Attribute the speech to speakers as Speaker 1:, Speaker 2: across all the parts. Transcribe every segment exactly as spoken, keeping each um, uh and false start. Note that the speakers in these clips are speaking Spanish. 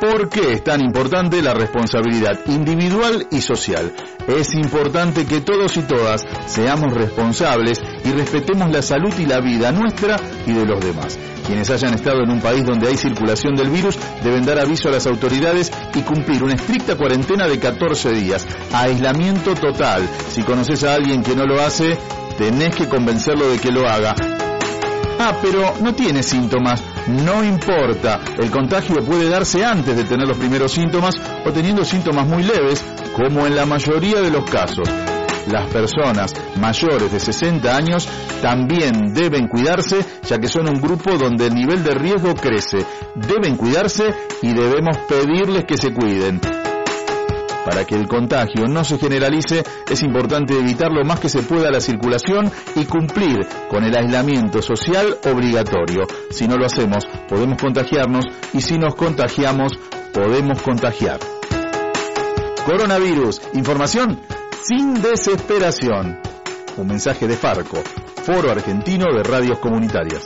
Speaker 1: ¿Por qué es tan importante la responsabilidad individual y social? Es importante que todos y todas seamos responsables y respetemos la salud y la vida nuestra y de los demás. Quienes hayan estado en un país donde hay circulación del virus deben dar aviso a las autoridades y cumplir una estricta cuarentena de catorce días. Aislamiento total. Si conoces a alguien que no lo hace, tenés que convencerlo de que lo haga. Ah, pero no tiene síntomas. No importa. El contagio puede darse antes de tener los primeros síntomas o teniendo síntomas muy leves, como en la mayoría de los casos. Las personas mayores de sesenta años también deben cuidarse, ya que son un grupo donde el nivel de riesgo crece. Deben cuidarse y debemos pedirles que se cuiden. Para que el contagio no se generalice, es importante evitar lo más que se pueda la circulación y cumplir con el aislamiento social obligatorio. Si no lo hacemos, podemos contagiarnos y si nos contagiamos, podemos contagiar. Coronavirus, información sin desesperación. Un mensaje de Farco, Foro Argentino de Radios Comunitarias.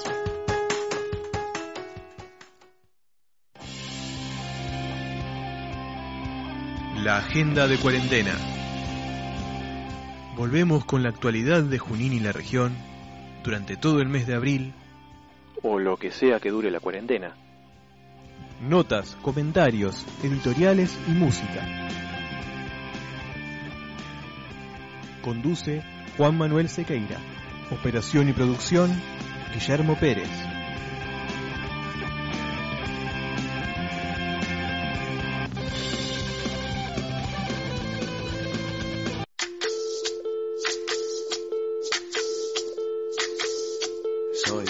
Speaker 2: La agenda de cuarentena. Volvemos con la actualidad de Junín y la región durante todo el mes de abril.
Speaker 3: O lo que sea que dure la cuarentena.
Speaker 2: Notas, comentarios, editoriales y música. Conduce Juan Manuel Sequeira. Operación y producción, Guillermo Pérez.
Speaker 4: Soy,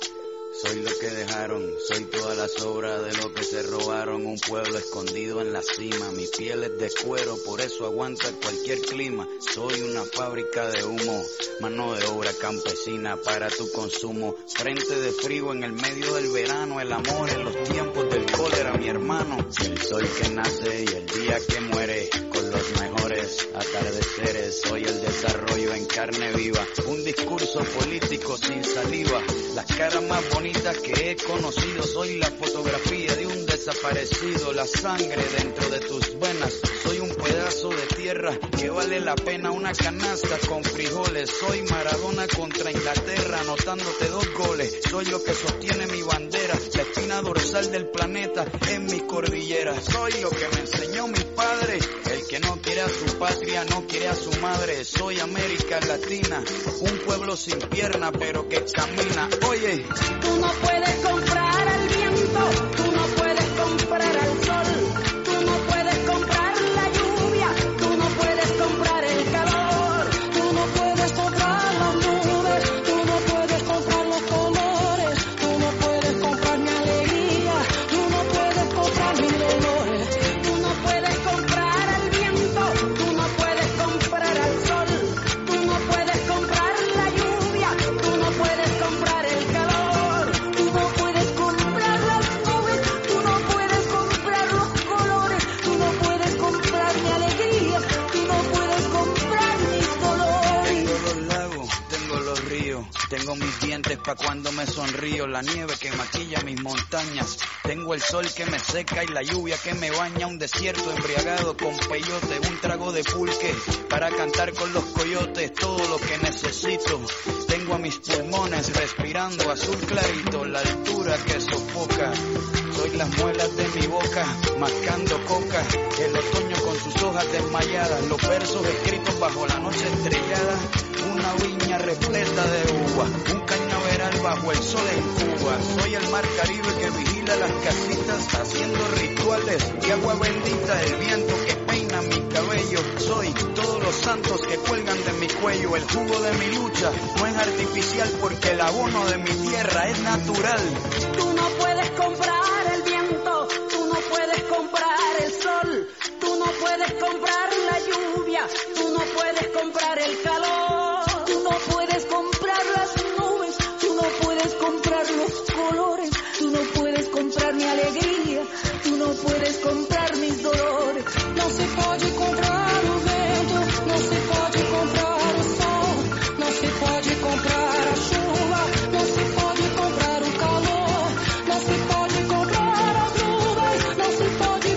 Speaker 4: soy lo que dejaron, soy toda la sobra de lo que se robaron, un pueblo escondido en la cima, mi piel es de cuero, por eso aguanta cualquier clima, soy una fábrica de humo, mano de obra campesina para tu consumo, frente de frío en el medio del verano, el amor en los tiempos del cólera, mi hermano, el sol que nace y el día que muere, con los mejores atardeceres, soy el desarrollo en carne viva, un discurso político sin saliva, las caras más bonitas que he conocido, soy la fotografía de un desaparecido, la sangre dentro de tus venas, soy un pedazo de tierra que vale la pena una canasta con frijoles, soy Maradona contra Inglaterra anotándote dos goles, soy lo que sostiene mi bandera, la espina dorsal del planeta en mi cordillera, soy lo que me enseñó mi padre, el que no quiere a su patria no quiere a su madre, soy América Latina, un pueblo sin pierna pero que camina, oye,
Speaker 5: tú no puedes comprar al viento, tú no puedes comprar al sol, tú no puedes comprar la lluvia, tú no puedes comprar el calor, tú no puedes comprar las nubes, tú no puedes comprar los colores, tú no puedes comprar mi alegría, tú no puedes comprar mis dolores, tú no puedes comprar al viento, tú no puedes comprar al sol, tú no puedes comprar la lluvia, tú no puedes comprar el calor, tú no puedes comprar las nubes, tú no puedes comprar los colores, tú no puedes comprar mi alegría, tú no puedes comprar mis dolores.
Speaker 4: tengo los lagos, tengo los ríos, tengo mis dientes pa' cuando me sonrío, la nieve que maquilla mis montañas, tengo el sol que me seca y la lluvia que me baña, un desierto embriagado con peyote, un trago de pulque para cantar con los coyotes, todo lo que necesito, tengo a mis pulmones respirando azul clarito, la altura que sofoca, soy las muelas de mi boca, mascando coca, el otoño con sus hojas desmayadas, los versos escritos bajo la noche estrellada, una viña repleta de uva, un cañaveral bajo el sol en Cuba, soy el mar Caribe que vigila las casitas, haciendo rituales de agua bendita, el viento que peina mi cabello, soy todos los santos que cuelgan de mi cuello, el jugo de mi lucha no es artificial porque el abono de mi tierra es natural.
Speaker 5: Tú no puedes comprar el viento, tú no puedes comprar el sol, tú no puedes comprar la lluvia, tú no puedes comprar el calor, tú no puedes comprar las nubes, tú no puedes comprar los colores, tú no puedes comprar mi alegría, tú no puedes comprar mis dolores. Não se pode comprar o vento, não se pode comprar o sol, não se pode comprar a chuva, não se pode comprar o calor, não se pode comprar as nuvens, não se pode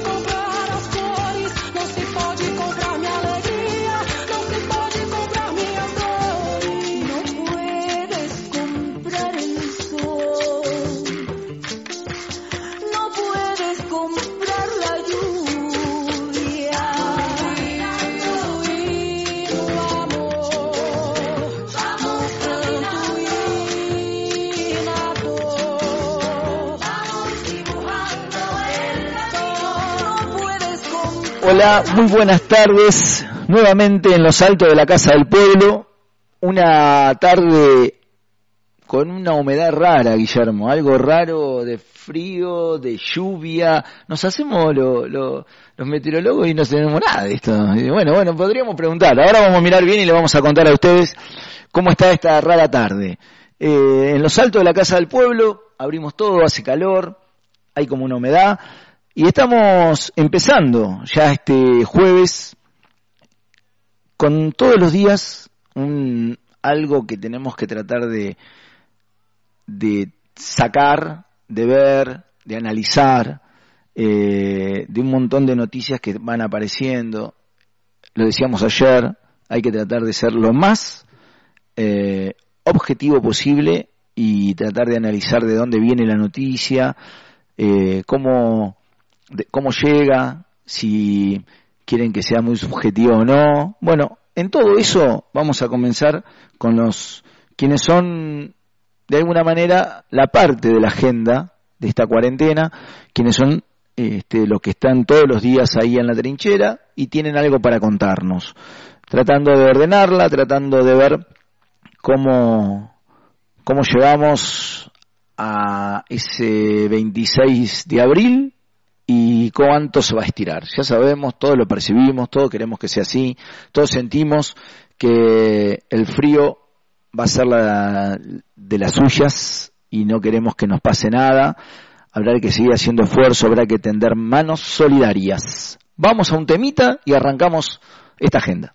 Speaker 6: Hola, muy buenas tardes. Nuevamente en los altos de la Casa del Pueblo. Una tarde con una humedad rara, Guillermo. Algo raro de frío, de lluvia. Nos hacemos lo, lo, los meteorólogos y no tenemos nada de esto. Bueno, bueno, podríamos preguntar. Ahora vamos a mirar bien y le vamos a contar a ustedes cómo está esta rara tarde. Eh, en los altos de la Casa del Pueblo abrimos todo, hace calor, hay como una humedad. Y estamos empezando ya este jueves con todos los días un, algo que tenemos que tratar de, de sacar, de ver, de analizar, eh, de un montón de noticias que van apareciendo. Lo decíamos ayer, hay que tratar de ser lo más eh, objetivo posible y tratar de analizar de dónde viene la noticia, eh, cómo... de cómo llega, si quieren que sea muy subjetivo o no. Bueno, en todo eso vamos a comenzar con los quienes son de alguna manera la parte de la agenda de esta cuarentena, quienes son este, los que están todos los días ahí en la trinchera y tienen algo para contarnos, tratando de ordenarla, tratando de ver cómo, cómo llegamos a ese veintiséis de abril y cuánto se va a estirar. Ya sabemos, todos lo percibimos, todos queremos que sea así, todos sentimos que el frío va a ser la, de las suyas y no queremos que nos pase nada. Habrá que seguir haciendo esfuerzo, habrá que tender manos solidarias. Vamos a un temita y arrancamos esta agenda.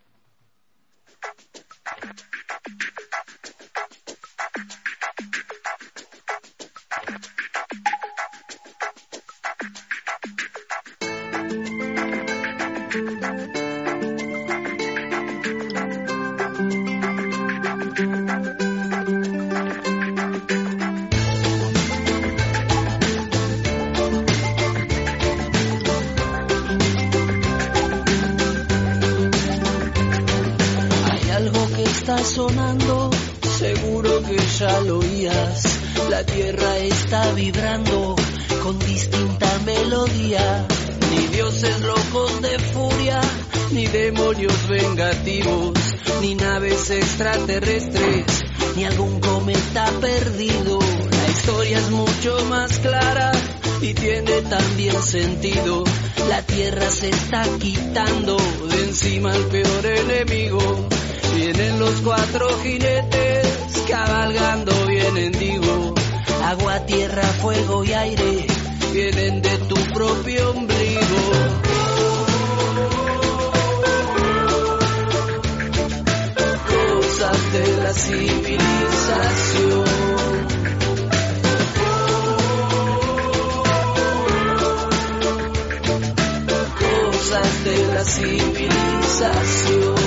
Speaker 7: Sonando, seguro que ya lo oías. La tierra está vibrando con distinta melodía. Ni dioses locos de furia, ni demonios vengativos, ni naves extraterrestres, ni algún cometa perdido. La historia es mucho más clara y tiene también sentido. La tierra se está quitando de encima al peor enemigo. Vienen los cuatro jinetes, cabalgando vienen, digo. Agua, tierra, fuego y aire, vienen de tu propio ombligo. Cosas de la civilización. Cosas de la civilización.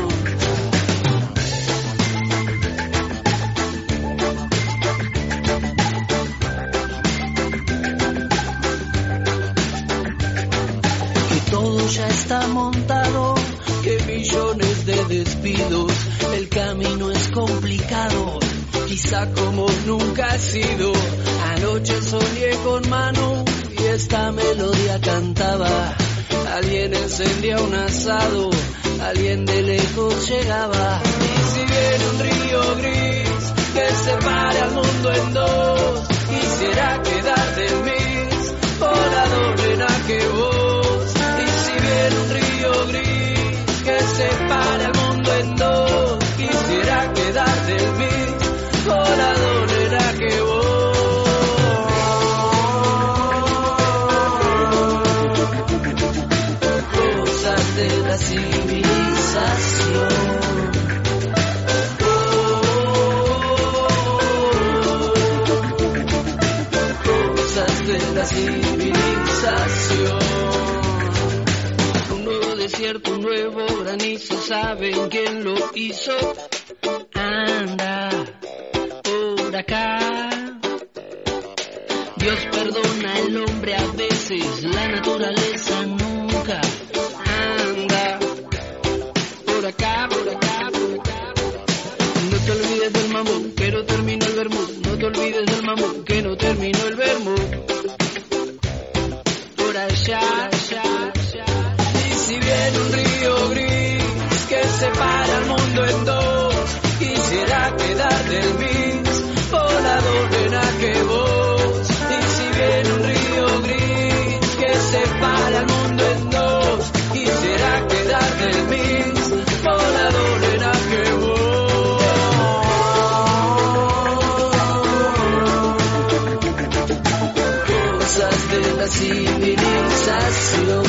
Speaker 7: Ya está montado, que millones de despidos, el camino es complicado, quizá como nunca ha sido. Anoche soñé con Manu y esta melodía cantaba, alguien encendía un asado, alguien de lejos llegaba. Y si viene un río gris que separe al mundo en dos, quisiera quedar del mis por la doble na que vos. En un río gris que separe al mundo en dos, quisiera quedar del mí corazón era que vos. Cosas de la civilización. Cosas de la civilización. Un nuevo granizo, ¿saben quién lo hizo? Anda por acá. Dios perdona al hombre a veces, la naturaleza nunca. Anda por acá, por acá, por acá. No te olvides del mamón, que no terminó el vermut. No te olvides del mamón, que no terminó el vermut. Por allá, allá, allá. civilización.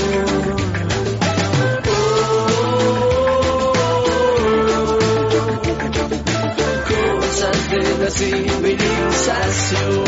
Speaker 7: Oh, cosas de la civilización.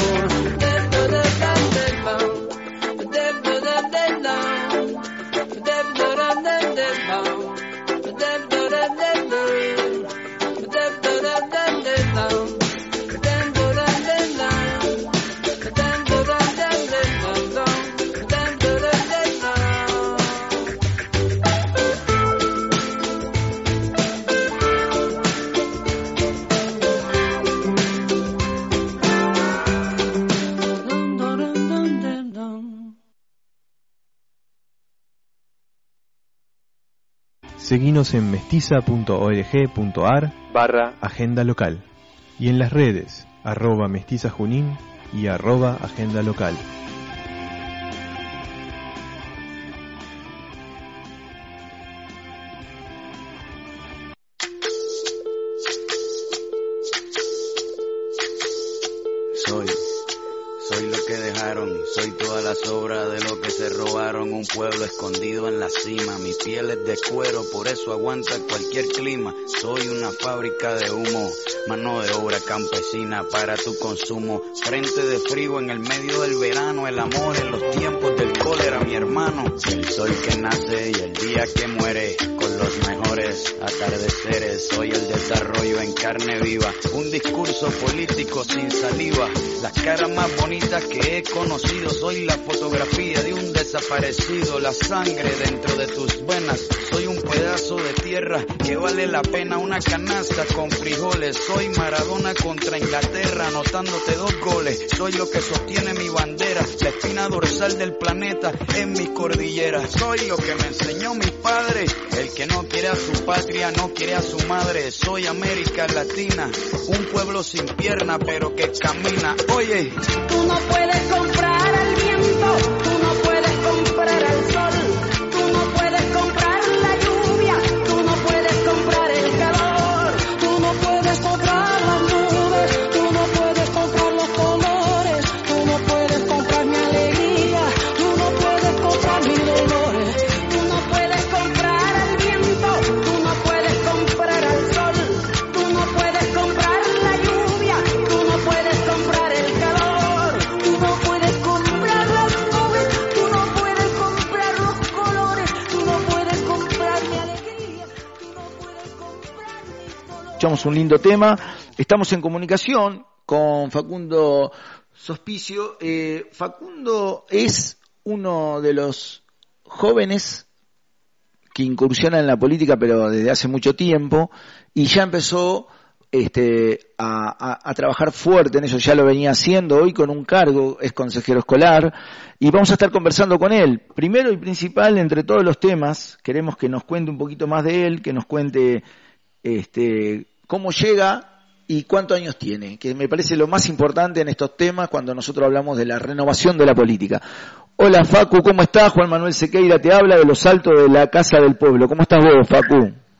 Speaker 2: Seguinos en mestiza punto org punto ar
Speaker 3: barra
Speaker 2: agenda local y en las redes arroba mestiza junín y arroba agenda local.
Speaker 4: Soy, soy lo que dejaron, soy toda la sobra de lo que se robaron, un pueblo escondido en la cima, mi piel es de cuero, por eso aguanta cualquier clima, soy una fábrica de humo, mano de obra campesina para tu consumo, frente de frío en el medio del verano, el amor en los tiempos del cólera, mi hermano, el sol que nace y el día que muere, con los mejores atardeceres, soy el desarrollo en carne viva, un discurso político sin saliva, las caras más bonitas que he conocido, soy la fotografía de un desaparecido, la sangre dentro de tus venas, soy un pedazo de tierra que vale la pena una canasta con frijoles, soy Maradona contra Inglaterra anotándote dos goles, soy lo que sostiene mi bandera, la espina dorsal del planeta en mi cordillera, soy lo que me enseñó mi padre, el que no quiere a su patria no quiere a su madre, soy América Latina, un pueblo sin pierna pero que camina, oye.
Speaker 5: Tú no puedes comprar al viento, tú no puedes comprar al sol, tú no puedes comprar la lluvia, tú no puedes comprar el calor, tú no puedes comprar las nubes, tú no puedes comprar los colores, tú no puedes comprar mi alegría, tú no puedes comprar mis dolores, tú no puedes comprar al viento, tú no puedes comprar al sol, tú no puedes comprar la lluvia, tú no puedes comprar el calor, tú no puedes comprar las nubes, tú no puedes comprar los colores, tú no puedes comprar mi alegría, tú no puedes comprar mis dolores.
Speaker 6: Escuchamos un lindo tema. Estamos en comunicación con Facundo Sospicio. Eh, Facundo es uno de los jóvenes que incursiona en la política, pero desde hace mucho tiempo, y ya empezó este, a, a, a trabajar fuerte en eso, ya lo venía haciendo, hoy con un cargo, es consejero escolar, y vamos a estar conversando con él. Primero y principal, entre todos los temas, queremos que nos cuente un poquito más de él, que nos cuente este, cómo llega y cuántos años tiene, que me parece lo más importante en estos temas cuando nosotros hablamos de la renovación de la política. Hola Facu, ¿cómo estás? Juan Manuel Sequeira te habla de los altos de la Casa del Pueblo. ¿Cómo estás vos, Facu?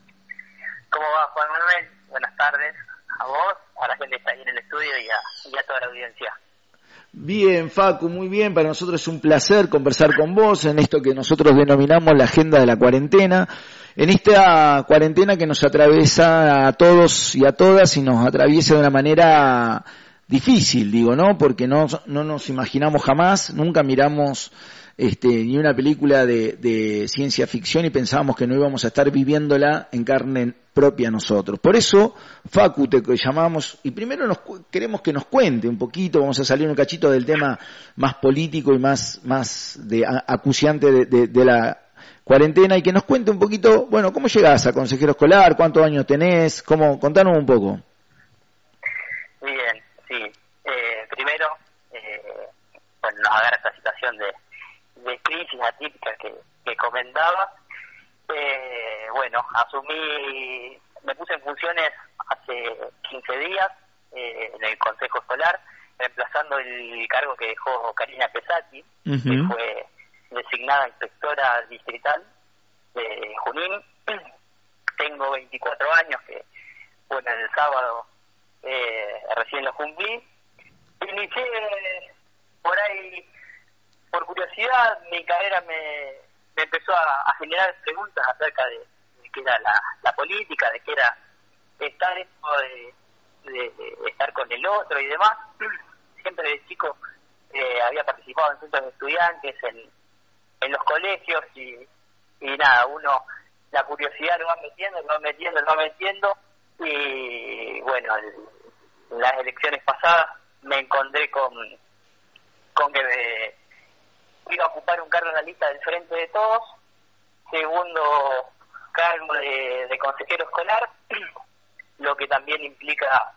Speaker 8: ¿Cómo va, Juan Manuel? Buenas tardes a vos, a la gente que está ahí en el estudio y a, y a toda la audiencia.
Speaker 6: Bien, Facu, muy bien. Para nosotros es un placer conversar con vos en esto que nosotros denominamos la agenda de la cuarentena. En esta cuarentena que nos atraviesa a todos y a todas y nos atraviesa de una manera difícil, digo, ¿no? Porque no, no nos imaginamos jamás, nunca miramos este, ni una película de, de ciencia ficción y pensábamos que no íbamos a estar viviéndola en carne propia nosotros. Por eso, Facu, te llamamos y primero nos queremos que nos cuente un poquito, vamos a salir un cachito del tema más político y más, más de, acuciante de, de, de la cuarentena y que nos cuente un poquito, bueno, ¿cómo llegás a consejero escolar? ¿Cuántos años tenés? ¿Cómo? Contanos un poco.
Speaker 8: Bien, sí. Eh, primero, eh, bueno, nos agarra esta situación de, de crisis atípica que, que comentaba. Eh, bueno, asumí, me puse en funciones hace quince días eh, en el Consejo Escolar, reemplazando el cargo que dejó Karina Pesati, uh-huh. que fue designada inspectora distrital de Junín. Tengo veinticuatro años, que bueno, el sábado eh, recién lo cumplí. Inicié por ahí por curiosidad mi carrera me, me empezó a, a generar preguntas acerca de, de qué era la, la política, de qué era estar esto de, de, de estar con el otro y demás. Siempre de chico eh, había participado en centros de estudiantes, en, en los colegios y, y nada, uno la curiosidad lo va metiendo, lo va metiendo, lo va metiendo y bueno, el, en las elecciones pasadas me encontré con, con que me iba a ocupar un cargo en la lista del Frente de Todos, segundo cargo de, de consejero escolar, lo que también implica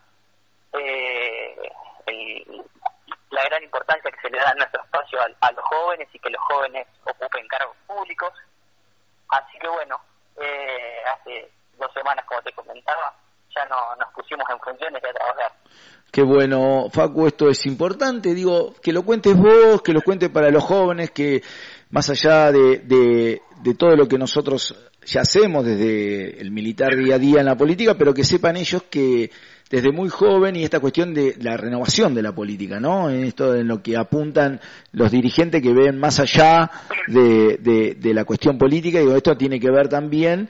Speaker 8: eh, el, la gran importancia que se le da en nuestro espacio a, a los jóvenes y que los jóvenes ocupen cargos públicos. Así que bueno, eh, hace dos semanas, como te comentaba, ya no, nos pusimos en funciones de trabajar.
Speaker 6: Qué bueno, Facu, esto es importante, digo, que lo cuentes vos, que lo cuentes para los jóvenes, que más allá de, de, de todo lo que nosotros ya hacemos desde el militar día a día en la política, pero que sepan ellos que desde muy joven y esta cuestión de la renovación de la política, ¿no? En esto en lo que apuntan los dirigentes que ven más allá de, de, de la cuestión política, digo, esto tiene que ver también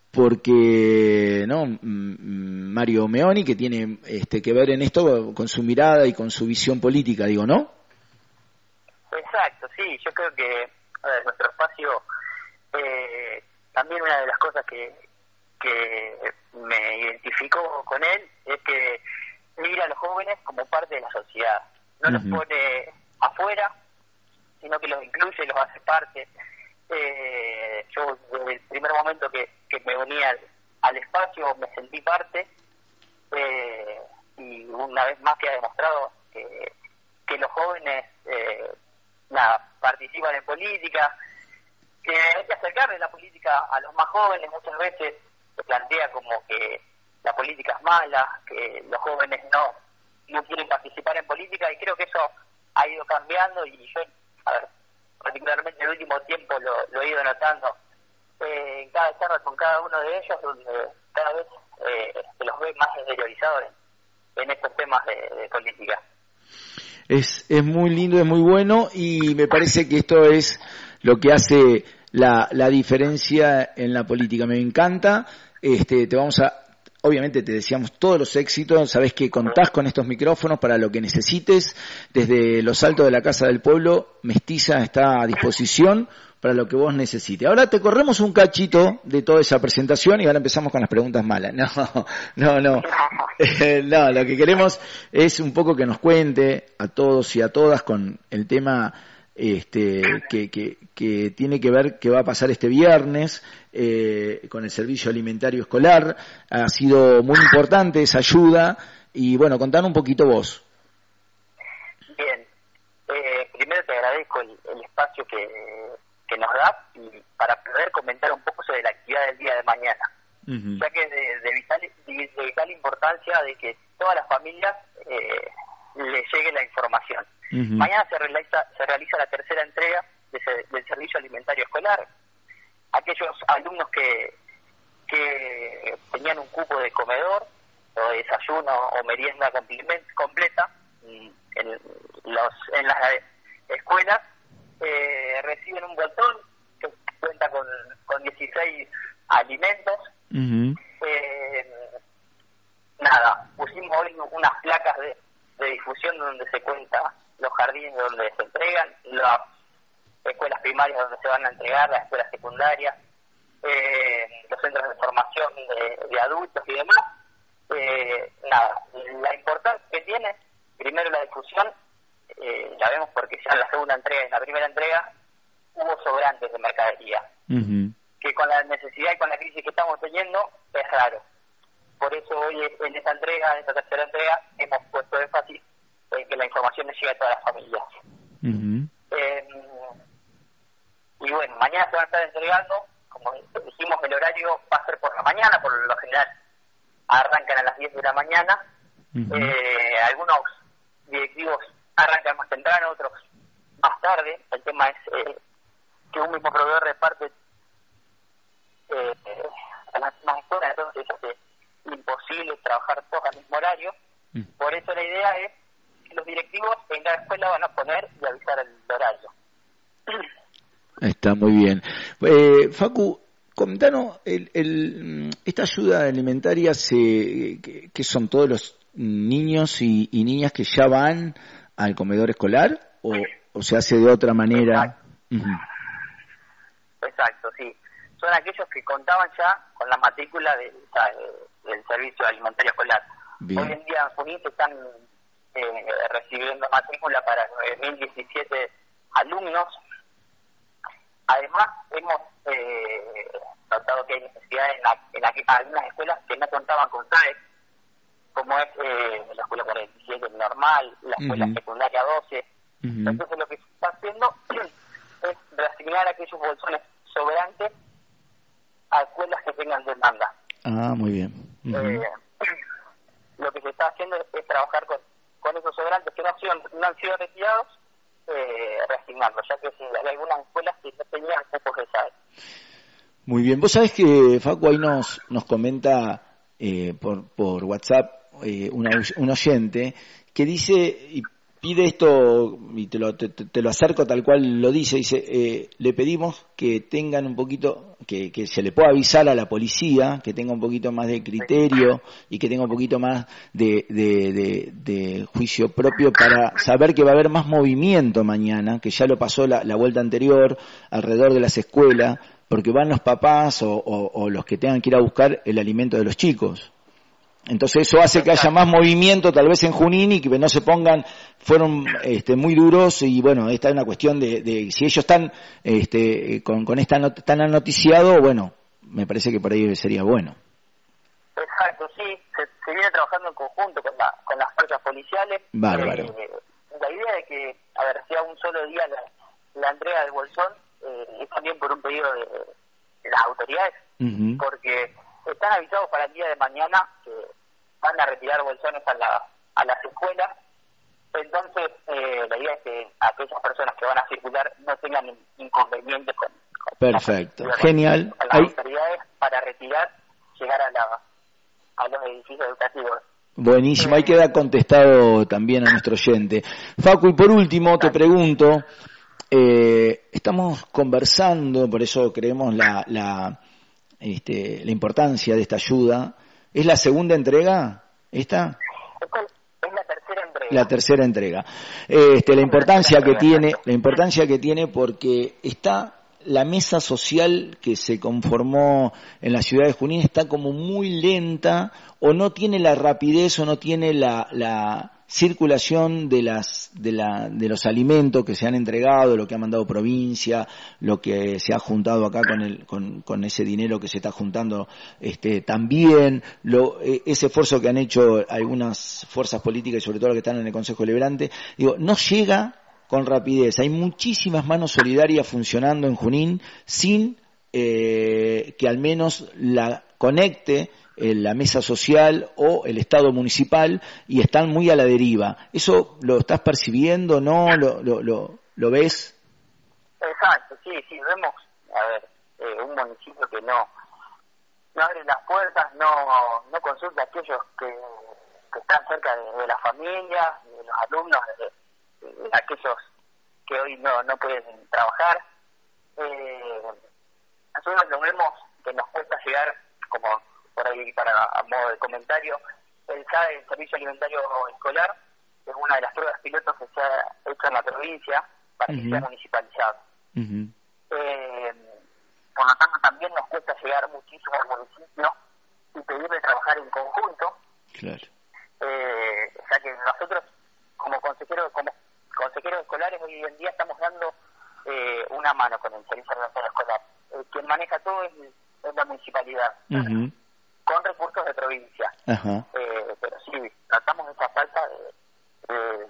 Speaker 6: porque no Mario Meoni, que tiene este que ver en esto con su mirada y con su visión política, digo, ¿no?
Speaker 8: Exacto, sí, yo creo que a ver, nuestro espacio, eh, también una de las cosas que, que me identificó con él es que mira a los jóvenes como parte de la sociedad, no uh-huh. los pone afuera, sino que los incluye, los hace parte. Eh, yo desde el primer momento que, que me uní al, al espacio me sentí parte eh, y una vez más que ha demostrado que, que los jóvenes eh, nada, participan en política, que hay que acercarle la política a los más jóvenes. Muchas veces se plantea como que la política es mala, que los jóvenes no, no quieren participar en política y creo que eso ha ido cambiando y yo, a ver, particularmente en el último tiempo lo, lo he ido notando eh, en cada charla con cada uno de ellos, donde cada vez eh, se los ve más interiorizados en, en estos temas de, de política.
Speaker 6: Es, es muy lindo, es muy bueno y me parece que esto es lo que hace la, la diferencia en la política. Me encanta, este, te vamos a... Obviamente te deseamos todos los éxitos, sabés que contás con estos micrófonos para lo que necesites, desde los altos de la Casa del Pueblo, Mestiza está a disposición para lo que vos necesites. Ahora te corremos un cachito de toda esa presentación y ahora empezamos con las preguntas malas. No, no, no, eh, no, lo que queremos es un poco que nos cuente a todos y a todas con el tema este que, que, que tiene que ver que va a pasar este viernes eh, con el servicio alimentario escolar. Ha sido muy importante esa ayuda y bueno, contanos un poquito vos.
Speaker 8: Bien, eh, primero te agradezco el, el espacio que, que nos da y para poder comentar un poco sobre la actividad del día de mañana, uh-huh. ya que es de, de, vital, de vital importancia de que todas las familias eh, les llegue la información. Uh-huh. Mañana se realiza, se realiza la tercera entrega de ese, del servicio alimentario escolar. Aquellos alumnos que, que tenían un cupo de comedor o de desayuno o merienda completa en, los, en las escuelas eh, reciben un botón que cuenta con, con dieciséis alimentos. Uh-huh. Eh, nada, pusimos hoy unas placas de, de difusión donde se cuenta los jardines donde se entregan, las escuelas primarias donde se van a entregar, las escuelas secundarias, eh, los centros de formación de, de adultos y demás. Eh, nada, la importancia que tiene, primero la difusión, eh, la vemos porque ya en la segunda entrega y en la primera entrega hubo sobrantes de mercadería, uh-huh. que con la necesidad y con la crisis que estamos teniendo es raro. Por eso hoy en esta entrega, en esta tercera entrega, hemos puesto énfasis en que la información le llegue a todas las familias. Uh-huh. Eh, y bueno, mañana se van a estar entregando, como dijimos, el horario va a ser por la mañana, por lo general arrancan a las diez de la mañana. Uh-huh. Eh, algunos directivos arrancan más temprano, otros más tarde. El tema es eh, que un mismo proveedor reparte eh, eh, a las mismas escuelas, entonces es imposible trabajar todos al mismo horario. Uh-huh. Por eso la idea es que los directivos en cada escuela van a poner y avisar el horario.
Speaker 6: Está muy bien. Eh, Facu, comentanos, el, el, esta ayuda alimentaria, se, que, que son todos los niños y, y niñas que ya van al comedor escolar, o, o se hace de otra manera.
Speaker 8: Exacto. Uh-huh. Exacto, sí. Son aquellos que contaban ya con la matrícula del, del servicio alimentario escolar. Bien. Hoy en día en Junín se están eh, recibiendo matrícula para nueve mil diecisiete alumnos. Además, hemos eh, notado que hay necesidad en, la, en la, algunas escuelas que no contaban con S A E, como es eh, la escuela cuarenta y siete normal, la escuela uh-huh. secundaria doce. Uh-huh. Entonces lo que se está haciendo es reasignar aquellos bolsones sobrantes a escuelas que tengan demanda.
Speaker 6: Ah, muy bien. Uh-huh.
Speaker 8: Eh, lo que se está haciendo es, es trabajar con, con esos sobrantes que no han sido, no han sido retirados, eh, reasignarlos, ya que sí, hay algunas escuelas que no tenían cupos de S A E.
Speaker 6: Muy bien. Vos sabés que Facu ahí nos, nos comenta eh, por, por WhatsApp eh, una, un oyente que dice, y pide esto, y te lo, te, te lo acerco tal cual lo dice, dice, eh, le pedimos que tengan un poquito, que, que se le pueda avisar a la policía, que tenga un poquito más de criterio y que tenga un poquito más de, de, de, de juicio propio para saber que va a haber más movimiento mañana, que ya lo pasó la, la vuelta anterior, alrededor de las escuelas, porque van los papás o, o, o los que tengan que ir a buscar el alimento de los chicos. Entonces eso hace que haya más movimiento tal vez en Junín y que no se pongan, fueron este, muy duros y bueno, esta es una cuestión de, de si ellos están este, con, con esta not- tan anoticiado, bueno, me parece que por ahí sería bueno.
Speaker 8: Exacto, sí, se, se viene trabajando en conjunto con, la, con las fuerzas policiales.
Speaker 6: Bárbaro.
Speaker 8: Eh, la idea de que, a ver, sea un solo día la, la entrega del bolsón eh, es también por un pedido de, de las autoridades, uh-huh. porque están avisados para el día de mañana que van a retirar bolsones a, la, a las escuelas. Entonces, eh, la idea es que aquellas personas que van a circular no tengan inconvenientes con, con
Speaker 6: Perfecto,
Speaker 8: con,
Speaker 6: genial.
Speaker 8: con las Ahí... autoridades para retirar, llegar a, la, a los edificios educativos.
Speaker 6: Buenísimo, ahí queda contestado también a nuestro oyente. Facu, y por último te pregunto, eh, estamos conversando, por eso creemos la... la Este, la importancia de esta ayuda. ¿Es la segunda entrega esta?
Speaker 8: Es la tercera entrega.
Speaker 6: La tercera entrega. Este, la importancia que tiene, la importancia que tiene porque está la mesa social que se conformó en la ciudad de Junín está como muy lenta o no tiene la rapidez o no tiene la, la circulación de las de la de los alimentos que se han entregado, lo que ha mandado provincia, lo que se ha juntado acá con el con, con ese dinero que se está juntando este también, lo ese esfuerzo que han hecho algunas fuerzas políticas y sobre todo las que están en el Consejo Deliberante, digo, no llega con rapidez. Hay muchísimas manos solidarias funcionando en Junín sin eh, que al menos la conecte la mesa social o el Estado municipal y están muy a la deriva. ¿Eso lo estás percibiendo, no? ¿Lo, lo, lo, lo ves?
Speaker 8: Exacto, sí, sí, vemos, a ver, eh, un municipio que no no abre las puertas, no no consulta a aquellos que, que están cerca de, de la familia, de los alumnos, de, de aquellos que hoy no, no pueden trabajar. Eh, nosotros lo vemos que nos cuesta llegar como por ahí para a modo de comentario, el S A E, el Servicio Alimentario Escolar, es una de las pruebas pilotos que se ha hecho en la provincia para uh-huh. que sea municipalizado. Uh-huh. Eh, por lo tanto, también nos cuesta llegar muchísimo al municipio y pedirle trabajar en conjunto.
Speaker 6: Claro.
Speaker 8: Eh, o sea que nosotros, como consejeros, como consejeros escolares, hoy en día estamos dando eh, una mano con el Servicio Alimentario Escolar. Eh, quien maneja todo es, es la municipalidad. Uh-huh. Con recursos de provincia. Uh-huh. Eh, pero sí, tratamos esa falta de, de,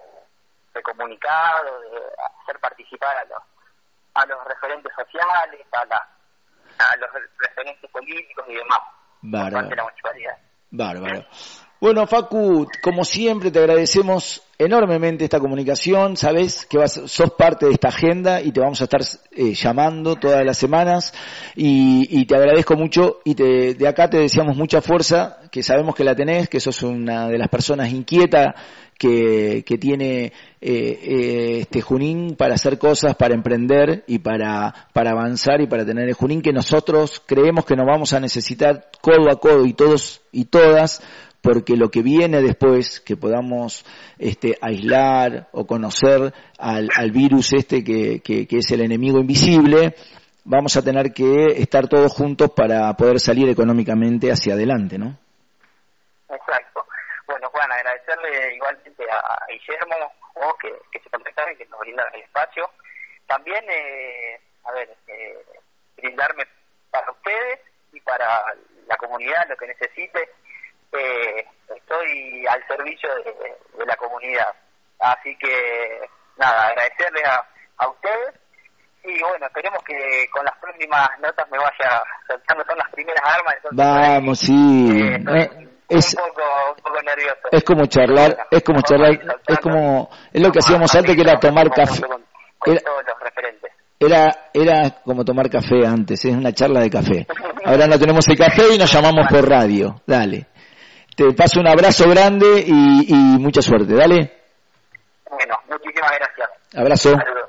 Speaker 8: de comunicado, de hacer participar a los, a los referentes sociales, a, la, a los referentes políticos y demás.
Speaker 6: Bárbaro.
Speaker 8: Por parte de la municipalidad.
Speaker 6: Bárbaro. Bueno, Facu, como siempre te agradecemos enormemente esta comunicación, sabes que vas, sos parte de esta agenda y te vamos a estar eh, llamando todas las semanas y, y te agradezco mucho y te, de acá te deseamos mucha fuerza, que sabemos que la tenés, que sos una de las personas inquietas que, que tiene eh, eh, este Junín para hacer cosas, para emprender y para, para avanzar y para tener el Junín que nosotros creemos que nos vamos a necesitar codo a codo y todos y todas, porque lo que viene después, que podamos este, aislar o conocer al, al virus este que, que, que es el enemigo invisible, vamos a tener que estar todos juntos para poder salir económicamente hacia adelante, ¿no?
Speaker 8: Exacto. Bueno, Juan, agradecerle igualmente a Guillermo, vos que, que se contactaron y que nos brindaron el espacio. También, eh, a ver, eh, brindarme para ustedes y para la comunidad, lo que necesite. Eh, estoy al servicio de, de la comunidad, así que nada, agradecerles a, a ustedes y bueno, esperemos que con las próximas notas me vaya soltando todas las primeras armas. Entonces,
Speaker 6: vamos, ahí, sí,
Speaker 8: eh,
Speaker 6: eh, es,
Speaker 8: un, poco, un poco nervioso.
Speaker 6: Es como charlar, bueno, es como charlar, es como, es lo que hacíamos antes, que era tomar café. Con, con
Speaker 8: era, todos los referentes.
Speaker 6: Era, era como tomar café antes, es una charla de café. Ahora no tenemos el café y nos llamamos por radio. Dale. Te paso un abrazo grande y, y mucha suerte, dale.
Speaker 8: Bueno, muchísimas gracias.
Speaker 6: Abrazo.
Speaker 8: Saludos.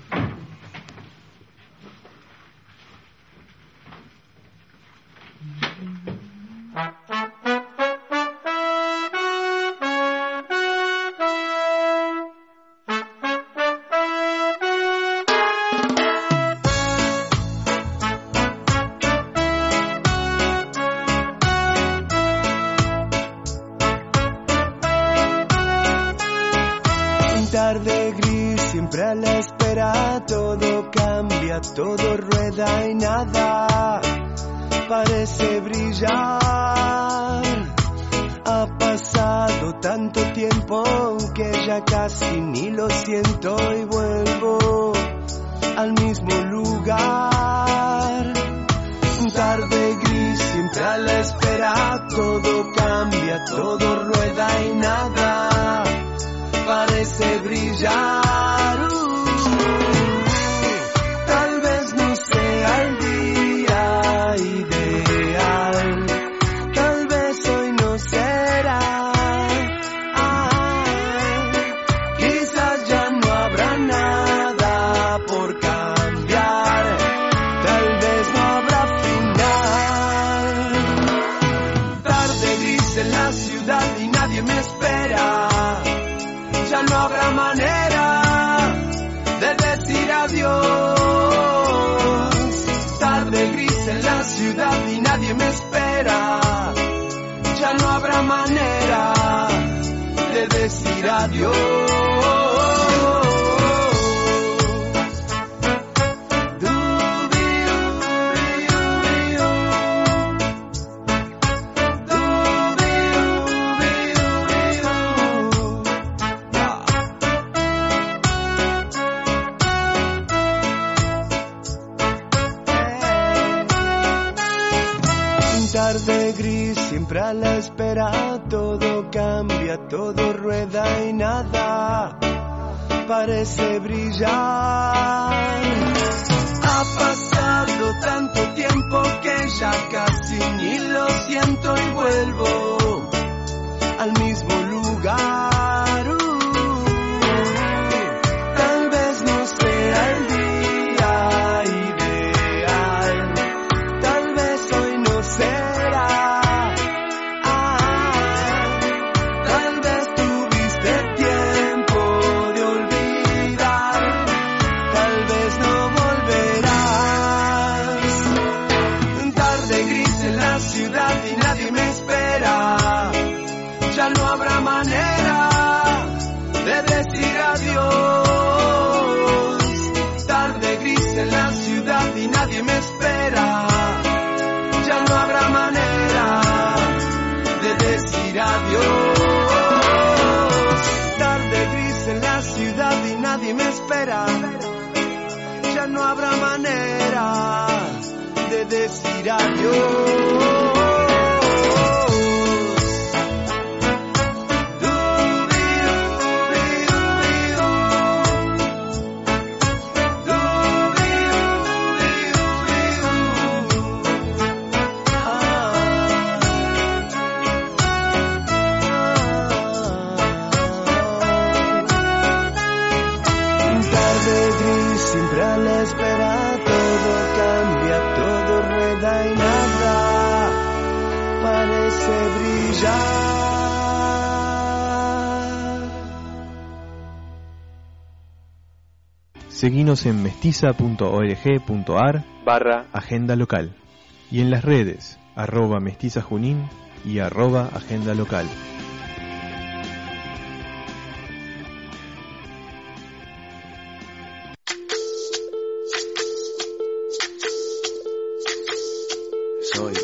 Speaker 9: Tarde gris, siempre a la espera, todo cambia, todo rueda y nada parece brillar. Ha pasado tanto tiempo que ya casi ni lo siento y vuelvo al mismo lugar. Tarde gris, siempre a la espera, todo cambia, todo rueda y nada parece brillar. Uh, tal vez no sea el día ideal, tal vez hoy no será. Ah, quizás ya no habrá nada por cambiar, tal vez no habrá final. Tarde gris en la ciudad y nadie me espera. Ya no habrá manera de decir adiós. Tarde gris en la ciudad y nadie me espera. Ya no habrá manera de decir adiós. Tarde gris, siempre a la espera, todo cambia, todo rueda y nada parece brillar. Ha pasado tanto tiempo que ya casi ni lo siento y vuelvo al mismo lugar. Uh, tal vez no sea el día ideal, tal vez hoy no sea. Ya no habrá manera de decir adiós. Tarde gris en la ciudad y nadie me espera. Ya no habrá manera de decir adiós. Tarde gris en la ciudad y nadie me espera. Ya no habrá manera de decir adiós.
Speaker 2: Seguinos en mestiza punto org punto ar
Speaker 3: barra
Speaker 2: agenda local y en las redes arroba mestiza junín y arroba agenda local.
Speaker 4: Soy,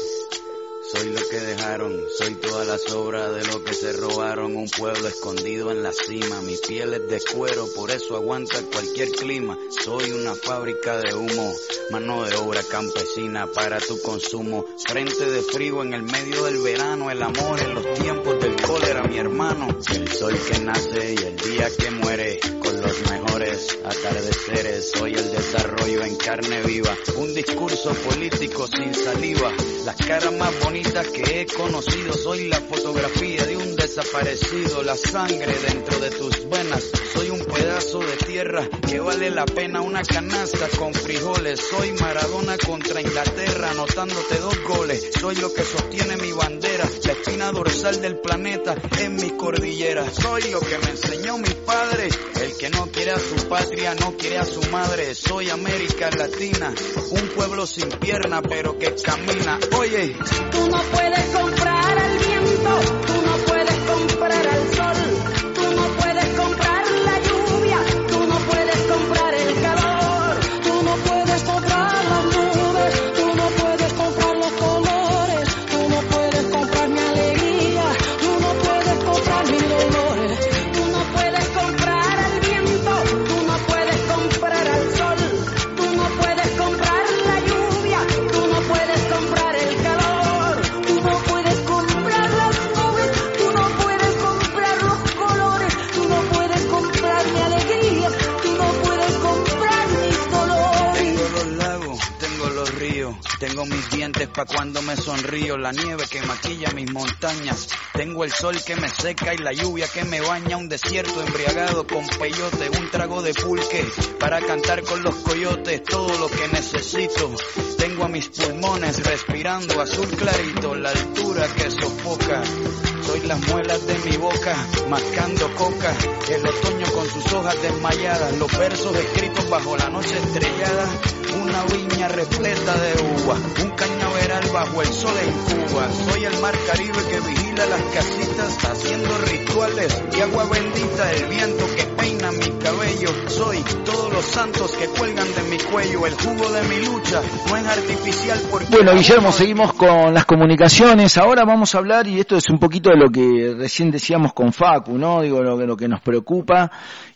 Speaker 4: soy lo que dejaron, soy toda la sobra de lo que se robaron, un pueblo escondido en la cima, mi piel es de cuero, por eso aguanta cualquier clima, soy una fábrica de humo, mano de obra campesina para tu consumo, frente de frío en el medio del verano, el amor en los tiempos del cólera, mi hermano, el sol que nace y el día que muere, con los mejores atardeceres, soy el desarrollo en carne viva, un discurso político sin saliva, las caras más bonitas que he conocido, soy la fotografía de un desaparecido, la sangre dentro de tus venas, soy un pedazo de tierra que vale la pena una canasta con frijoles, soy Maradona contra Inglaterra anotándote dos goles, soy lo que sostiene mi bandera, la espina dorsal del planeta en mi cordillera, soy lo que me enseñó mi padre, el que no quiere a su patria no quiere a su madre, soy América Latina, un pueblo sin pierna pero que camina, oye.
Speaker 5: Tú no puedes comprar al viento, tú no puedes comprar al sol, tú no puedes comprar la lluvia, tú no puedes comprar el calor, tú no puedes comprar las nubes, tú no puedes comprar los colores, tú no puedes comprar mi alegría, tú no puedes comprar mis dolores, tú no puedes comprar al viento, tú no puedes comprar al sol, tú no puedes comprar la lluvia, tú no puedes comprar el calor, tú no puedes comprar las nubes, tú no puedes comprar los colores, tú no puedes comprar mi alegría, tú no puedes comprar mis dolores.
Speaker 4: Tengo los lagos, tengo los ríos, tengo mis dientes pa' cuando me sonrío, la nieve que maquilla mis montañas, tengo el sol que me seca y la lluvia que me baña, un desierto embriagado con peyote, un trago de pulque para cantar con los coyotes, todo lo que necesito, tengo a mis pulmones respirando azul clarito, la altura que sofoca, soy las muelas de mi boca, mascando coca, el otoño con sus hojas desmayadas, los versos escritos bajo la noche estrellada, una viña repleta de uva, un cañaveral bajo el sol en Cuba, soy el mar Caribe que vigila las casitas, haciendo rituales y agua bendita, el viento que peina mi cabello, soy todos los santos que cuelgan de mi cuello, el jugo de mi lucha no es artificial porque...
Speaker 6: Bueno, Guillermo, seguimos con las comunicaciones. Ahora vamos a hablar, y esto es un poquito de lo que recién decíamos con Facu, ¿no? Digo, lo, lo que nos preocupa,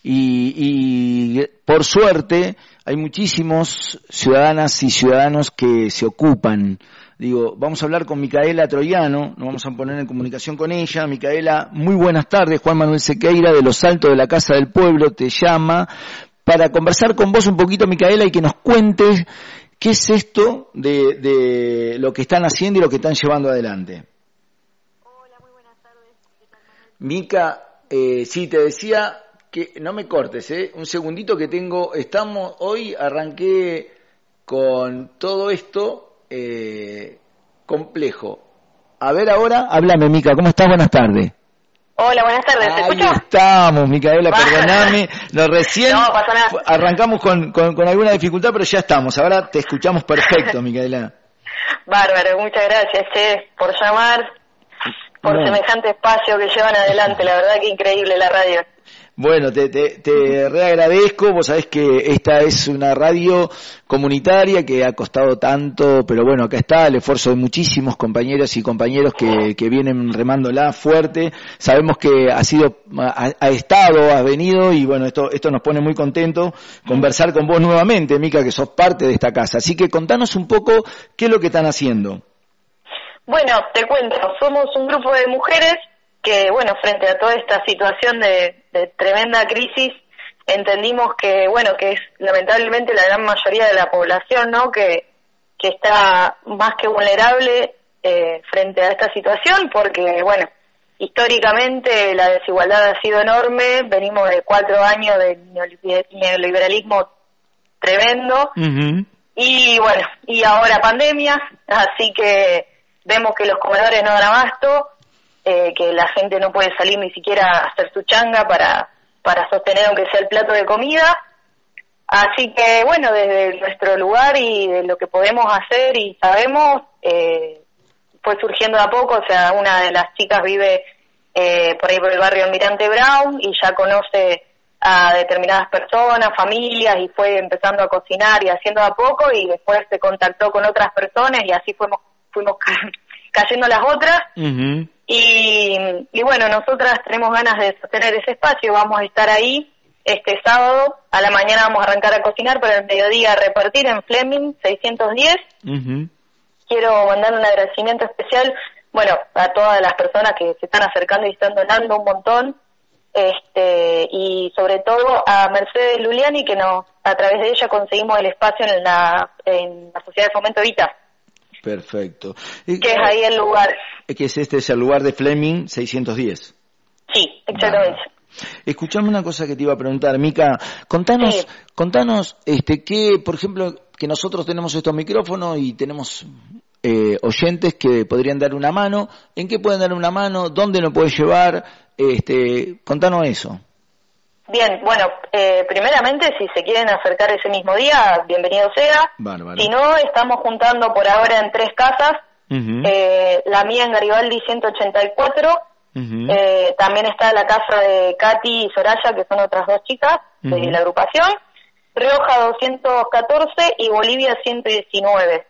Speaker 6: y, y por suerte hay muchísimos ciudadanas y ciudadanos que se ocupan. Digo, vamos a hablar con Micaela Troiano, nos vamos a poner en comunicación con ella. Micaela, muy buenas tardes. Juan Manuel Sequeira de Los Altos de la Casa del Pueblo te llama para conversar con vos un poquito, Micaela, y que nos cuentes qué es esto de, de lo que están haciendo y lo que están llevando adelante.
Speaker 10: Hola, muy buenas tardes. ¿Qué tal, Manuel?
Speaker 6: Mica, eh, sí, te decía que no me cortes, ¿eh? Un segundito que tengo, estamos, hoy arranqué con todo esto eh, complejo. A ver ahora, háblame, Mica, ¿cómo estás? Buenas tardes.
Speaker 10: Hola, buenas tardes, ¿te
Speaker 6: Ahí
Speaker 10: escucho?
Speaker 6: estamos, Micaela, perdoname, nos recién
Speaker 10: No, pasa nada.
Speaker 6: arrancamos con, con, con alguna dificultad, pero ya estamos, ahora te escuchamos perfecto, Micaela.
Speaker 10: Bárbaro, muchas gracias, che, por llamar, por
Speaker 6: No.
Speaker 10: semejante espacio que llevan adelante, la verdad que increíble la radio.
Speaker 6: Bueno, te, te, te reagradezco, vos sabés que esta es una radio comunitaria que ha costado tanto, pero bueno, acá está el esfuerzo de muchísimos compañeras y compañeros que, que vienen remándola fuerte, sabemos que ha sido, ha, ha estado, ha venido, y bueno, esto, esto nos pone muy contentos conversar con vos nuevamente, Mica, que sos parte de esta casa, así que contanos un poco qué es lo que están haciendo.
Speaker 10: Bueno, te cuento, somos un grupo de mujeres que, bueno, frente a toda esta situación de, de tremenda crisis, entendimos que, bueno, que es lamentablemente la gran mayoría de la población, ¿no?, que, que está más que vulnerable eh, frente a esta situación, porque, bueno, históricamente la desigualdad ha sido enorme, venimos de cuatro años de neoliberalismo tremendo,
Speaker 6: Uh-huh.
Speaker 10: y bueno, y ahora pandemia, así que vemos que los comedores no dan abasto, eh, que la gente no puede salir ni siquiera a hacer su changa para, para sostener aunque sea el plato de comida, Así que, bueno, desde nuestro lugar y de lo que podemos hacer y sabemos, eh, fue surgiendo de a poco. O sea, una de las chicas vive eh, por ahí por el barrio Almirante Brown y ya conoce a determinadas personas, familias, y fue empezando a cocinar y haciendo de a poco, y después se contactó con otras personas y así fuimos fuimos ca- cayendo las otras.
Speaker 6: Uh-huh.
Speaker 10: Y, y bueno, nosotras tenemos ganas de sostener ese espacio. Vamos a estar ahí este sábado, a la mañana vamos a arrancar a cocinar, pero al mediodía a repartir en Fleming seiscientos diez.
Speaker 6: Uh-huh.
Speaker 10: Quiero mandar un agradecimiento especial, bueno, a todas las personas que se están acercando y están donando un montón, este y sobre todo a Mercedes Luliani, que nos a través de ella conseguimos el espacio en la en la Sociedad de Fomento Evita.
Speaker 6: Perfecto.
Speaker 10: Que es ahí el lugar.
Speaker 6: Que es este, es el lugar de Fleming seiscientos diez.
Speaker 10: Sí, exactamente.
Speaker 6: Vale. Escuchame una cosa que te iba a preguntar, Mica, contanos,
Speaker 10: Sí.
Speaker 6: contanos, este, que, por ejemplo, que nosotros tenemos estos micrófonos y tenemos eh, oyentes que podrían dar una mano. ¿En qué pueden dar una mano? ¿Dónde lo puedes llevar? Este, contanos eso.
Speaker 10: Bien, bueno, eh, primeramente, si se quieren acercar ese mismo día, bienvenido sea.
Speaker 6: Bárbaro.
Speaker 10: Si no, estamos juntando por ahora en tres casas.
Speaker 6: Uh-huh.
Speaker 10: Eh, la mía en Garibaldi ciento ochenta y cuatro.
Speaker 6: Uh-huh.
Speaker 10: Eh, también está la casa de Katy y Soraya, que son otras dos chicas de
Speaker 6: Uh-huh.
Speaker 10: la agrupación. Rioja doscientos catorce y Bolivia ciento diecinueve.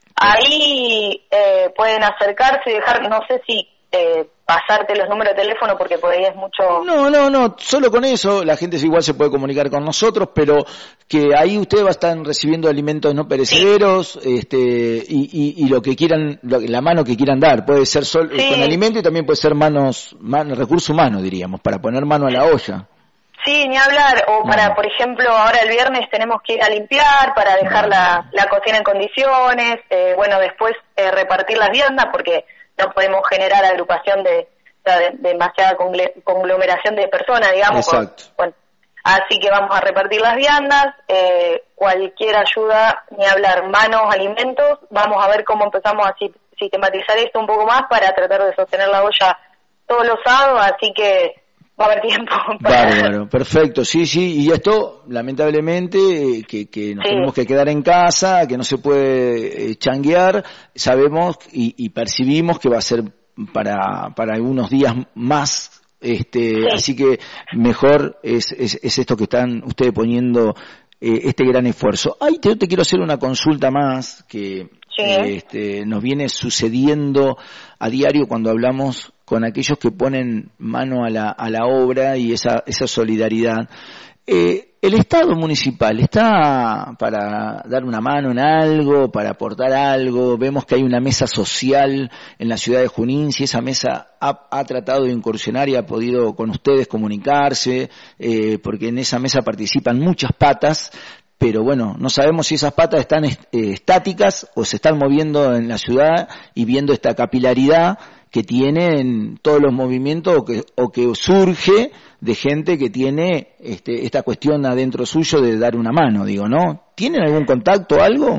Speaker 10: Ahí eh, pueden acercarse y dejar, no sé si eh, pasarte los números de teléfono, porque por ahí es mucho...
Speaker 6: No, no, no, solo con eso la gente igual se puede comunicar con nosotros, pero que ahí ustedes va a estar recibiendo alimentos no perecederos, sí. este, y, y, y lo que quieran, la mano que quieran dar, puede ser sol, sí. con alimento, y también puede ser manos, man, recurso humano, diríamos, para poner mano a la olla.
Speaker 10: Sí, ni hablar, o para, no. por ejemplo, ahora el viernes tenemos que ir a limpiar para dejar no. la, la cocina en condiciones, eh, bueno, después eh, repartir las viandas, porque no podemos generar agrupación de, de, de demasiada conglomeración de personas, digamos.
Speaker 6: Exacto.
Speaker 10: Con, bueno, así que vamos a repartir las viandas, eh, cualquier ayuda, ni hablar, manos, alimentos. Vamos a ver cómo empezamos a sistematizar esto un poco más para tratar de sostener la olla todos los sábados, así que va a haber tiempo para...
Speaker 6: Bárbaro, perfecto, sí, sí, y esto, lamentablemente, que, que nos sí. tenemos que quedar en casa, que no se puede eh, changuear, sabemos y, y percibimos que va a ser para, para algunos días más, este, sí. así que mejor es, es, es esto que están ustedes poniendo, eh, este gran esfuerzo. Ay, te, te quiero hacer una consulta más que sí. eh, este, nos viene sucediendo a diario cuando hablamos con aquellos que ponen mano a la, a la obra y esa, esa solidaridad. Eh, ¿El Estado municipal está para dar una mano en algo, para aportar algo? Vemos que hay una mesa social en la ciudad de Junín, si esa mesa ha, ha tratado de incursionar y ha podido con ustedes comunicarse, eh, porque en esa mesa participan muchas patas, pero bueno, no sabemos si esas patas están est- eh, estáticas o se están moviendo en la ciudad y viendo esta capilaridad que tienen todos los movimientos o que, o que surge de gente que tiene este, esta cuestión adentro suyo de dar una mano, digo, ¿no? ¿Tienen algún contacto o algo?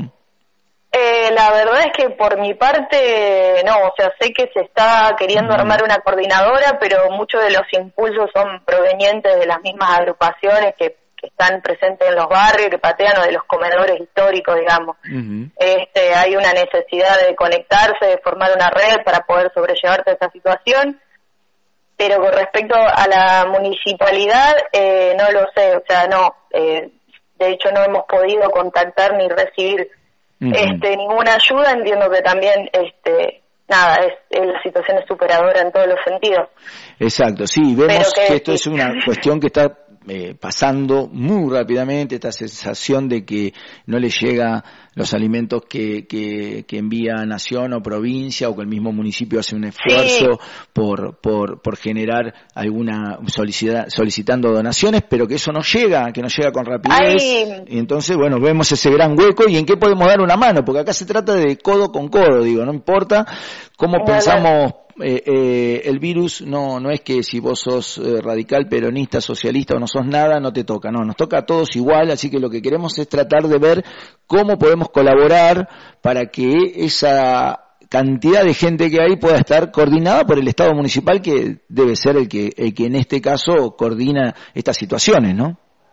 Speaker 10: Eh, la verdad es que por mi parte, no, o sea, sé que se está queriendo uh-huh. armar una coordinadora, pero muchos de los impulsos son provenientes de las mismas agrupaciones que que están presentes en los barrios, que patean, o de los comedores históricos, digamos. Uh-huh. Este, hay una necesidad de conectarse, de formar una red para poder sobrellevar toda esta situación, pero con respecto a la municipalidad, eh, no lo sé, o sea, no, eh, de hecho no hemos podido contactar ni recibir uh-huh. este, ninguna ayuda. Entiendo que también, este, nada, es, es la situación es superadora en todos los sentidos.
Speaker 6: Exacto, sí, vemos que, que esto
Speaker 10: sí.
Speaker 6: es una cuestión que está Eh, pasando muy rápidamente, esta sensación de que no le llega los alimentos que, que, que envía nación o provincia, o que el mismo municipio hace un esfuerzo sí. por, por, por generar alguna solicita, solicitando donaciones, pero que eso no llega, que no llega con rapidez. Ay. Y entonces, bueno, vemos ese gran hueco y en qué podemos dar una mano, porque acá se trata de codo con codo, digo, no importa cómo no, pensamos. No. Eh, eh, el virus no no es que si vos sos eh, radical, peronista, socialista o no sos nada, no te toca, no, nos toca a todos igual, así que lo que queremos es tratar de ver cómo podemos colaborar para que esa cantidad de gente que hay pueda estar coordinada por el Estado municipal, que debe ser el que, el que en este caso coordina estas situaciones, ¿no?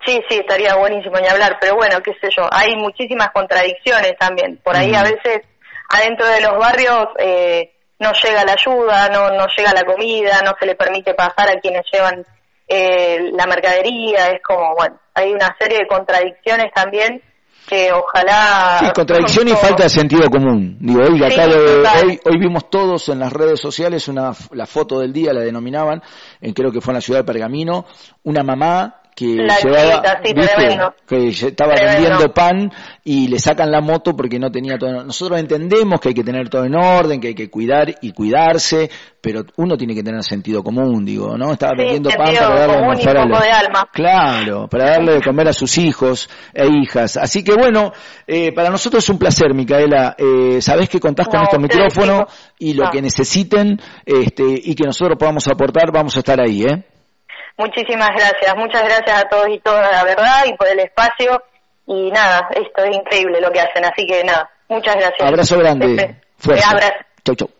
Speaker 10: Sí, sí, estaría buenísimo ni hablar, pero bueno, qué sé yo, hay muchísimas contradicciones también. Por ahí uh-huh. a veces adentro de los barrios eh, no llega la ayuda, no, no llega la comida, no se le permite pasar a quienes llevan eh, la mercadería, es como, bueno, hay una serie de contradicciones también que ojalá...
Speaker 6: Sí, contradicción y falta de sentido común. Digo, hoy, acá sí, lo, hoy, hoy vimos todos en las redes sociales una la foto del día, la denominaban, en, creo que fue en la ciudad de Pergamino, una mamá que
Speaker 10: la
Speaker 6: llevaba,
Speaker 10: chiquita, sí,
Speaker 6: ¿viste? Que estaba
Speaker 10: tremendo.
Speaker 6: vendiendo pan y le sacan la moto porque no tenía todo. Nosotros entendemos que hay que tener todo en orden, que hay que cuidar y cuidarse, pero uno tiene que tener sentido común, digo, ¿no? Estaba
Speaker 10: sí,
Speaker 6: vendiendo pan para darle
Speaker 10: común y
Speaker 6: a
Speaker 10: poco de alma.
Speaker 6: Claro, para darle de comer a sus hijos e hijas. Así que bueno, eh, para nosotros es un placer, Micaela. Eh, sabés que contás con
Speaker 10: no,
Speaker 6: este micrófono
Speaker 10: digo.
Speaker 6: y lo
Speaker 10: no.
Speaker 6: que necesiten, este, y que nosotros podamos aportar, vamos a estar ahí, ¿eh?
Speaker 10: Muchísimas gracias, muchas gracias a todos y todas, la verdad, y por el espacio, y nada, esto es increíble lo que hacen, así que nada, muchas gracias.
Speaker 6: Abrazo grande,
Speaker 10: este,
Speaker 6: fuerza.
Speaker 10: Abrazo.
Speaker 6: Chau, chau.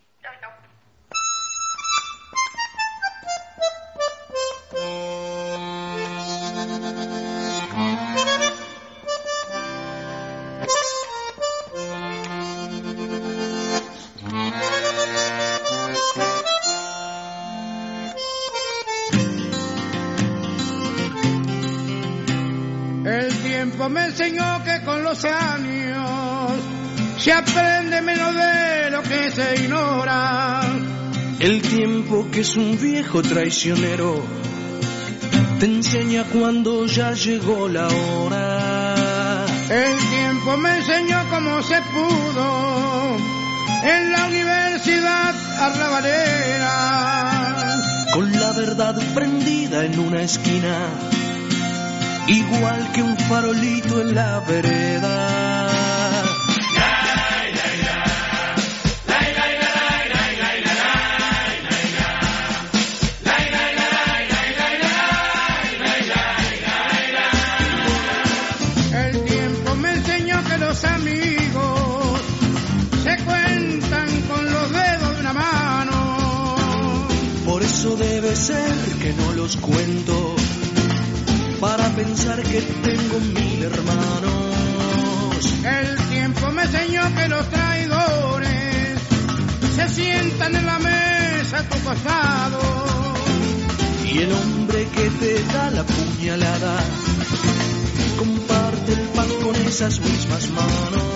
Speaker 11: El tiempo me enseñó que con los años se aprende menos de lo que se ignora.
Speaker 7: El tiempo, que es un viejo traicionero, te enseña cuando ya llegó la hora.
Speaker 11: El tiempo me enseñó cómo se pudo en la universidad arrabalera,
Speaker 7: con la verdad prendida en una esquina, igual que un farolito en la vereda.
Speaker 11: El tiempo me enseñó que los amigos se cuentan con los dedos de una mano.
Speaker 7: Por eso debe ser que no los cuento, para pensar que tengo mil hermanos.
Speaker 11: El tiempo me enseñó que los traidores se sientan en la mesa a tu costado,
Speaker 7: y el hombre que te da la puñalada comparte el pan con esas mismas manos.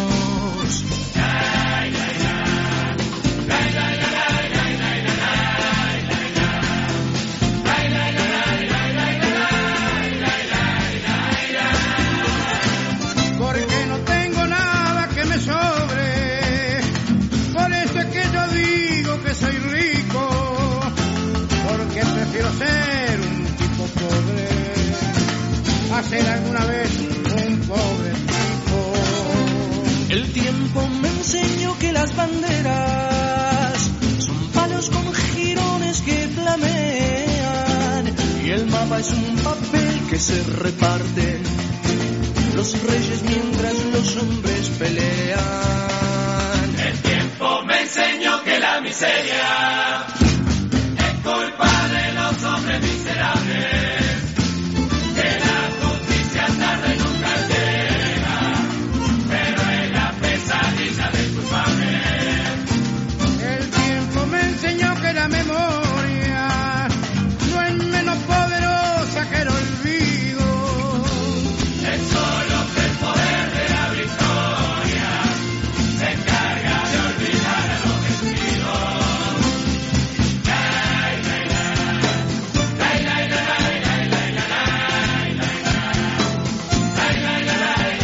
Speaker 11: Porque no tengo nada que me sobre, por eso es que yo digo que soy rico, porque prefiero ser un tipo pobre a ser alguna vez un pobre tipo.
Speaker 7: El tiempo me enseñó que las banderas son palos con jirones que flamean, y el mapa es un papel que se reparte los reyes mientras los hombres pelean.
Speaker 12: El tiempo me enseñó que la miseria es culpa de los hombres miserables, que la justicia tarde nunca llega, pero es la pesadilla del culpable.
Speaker 11: El tiempo me enseñó que la memoria no es menos poderosa que el olvido.
Speaker 12: Es solo que el poder de la victoria se encarga de olvidar a los vencidos. Lai, lai, lai, lai, lai, lai, lai, lai, lai, lai, lai, lai, lai, lai, lai,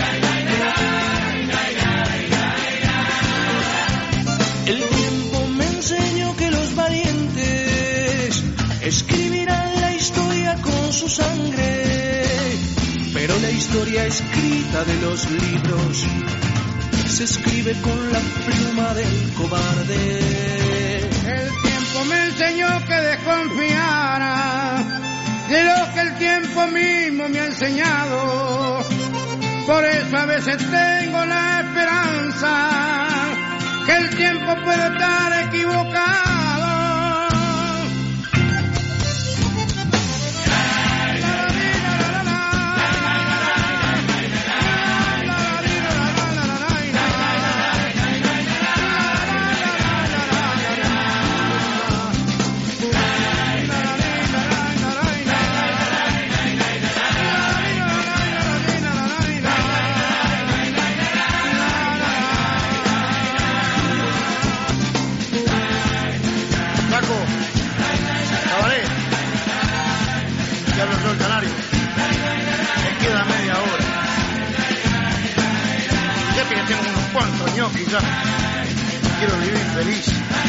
Speaker 12: lai.
Speaker 7: El tiempo me enseñó que los valientes escribirán la historia con su sangre, pero la historia escrita de los libros se escribe con la pluma del cobarde.
Speaker 11: El tiempo me enseñó que desconfiara de lo que el tiempo mismo me ha enseñado. Por eso a veces tengo la esperanza que el tiempo puede estar equivocado. La, la, la, la, la. cuántos ñoquis ya. Quiero vivir feliz.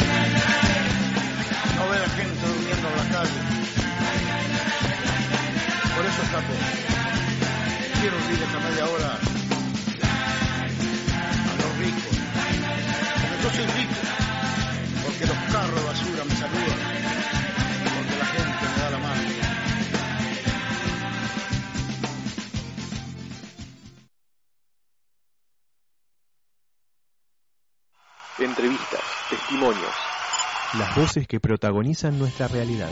Speaker 11: No ver a gente durmiendo en la calle. Por eso escapé. Quiero vivir esta media hora a los ricos. Porque yo soy rico. Porque los carros de basura me saludan. Porque la gente me da la mano.
Speaker 3: Entrevistas, testimonios.
Speaker 2: Las voces que protagonizan nuestra realidad.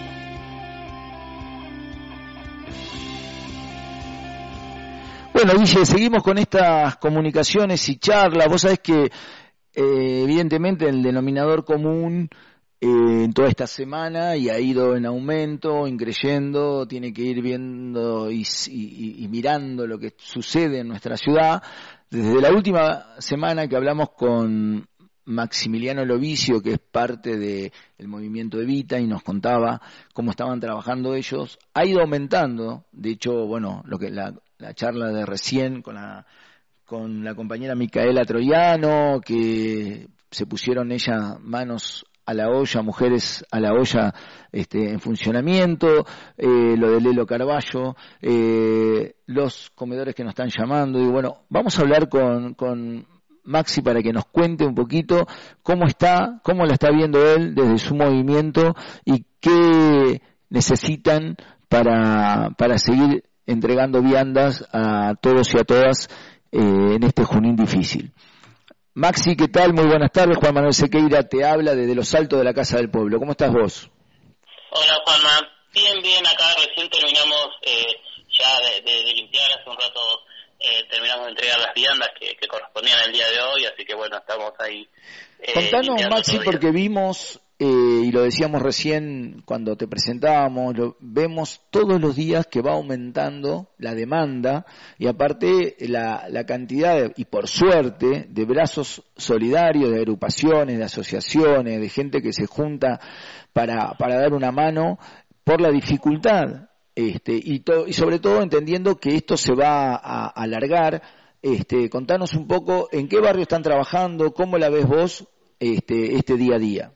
Speaker 6: Bueno, Guille, seguimos con estas comunicaciones y charlas. Vos sabés que, eh, evidentemente, el denominador común eh, en toda esta semana y ha ido en aumento, increyendo, tiene que ir viendo y, y, y mirando lo que sucede en nuestra ciudad. Desde la última semana que hablamos con Maximiliano Lovicio, que es parte del movimiento Evita, y nos contaba cómo estaban trabajando ellos, ha ido aumentando. De hecho, bueno, lo que la, la charla de recién con la, con la compañera Micaela Troiano, que se pusieron ellas manos a la olla, mujeres a la olla este, en funcionamiento, eh, lo de Lelo Carballo, eh, los comedores que nos están llamando. Y bueno, vamos a hablar con, con Maxi para que nos cuente un poquito cómo está, cómo la está viendo él desde su movimiento y qué necesitan para, para seguir entregando viandas a todos y a todas eh, en este Junín difícil. Maxi, ¿qué tal? Muy buenas tardes. Juan Manuel Sequeira te habla desde los altos de la Casa del Pueblo. ¿Cómo estás vos?
Speaker 13: Hola, Juanma. Bien, bien. Acá recién terminamos eh, ya de, de, de limpiar. Hace un rato eh, terminamos de entregar las viandas que, que correspondían el día de hoy, así que bueno, estamos ahí. Eh,
Speaker 6: Contanos, Maxi, porque vimos, eh, y lo decíamos recién cuando te presentábamos, lo, vemos todos los días que va aumentando la demanda y aparte la, la cantidad, de, y por suerte, de brazos solidarios, de agrupaciones, de asociaciones, de gente que se junta para, para dar una mano por la dificultad. Este, y, to, y sobre todo entendiendo que esto se va a, a alargar. Este, contanos un poco en qué barrio están trabajando, cómo la ves vos este, este día a día.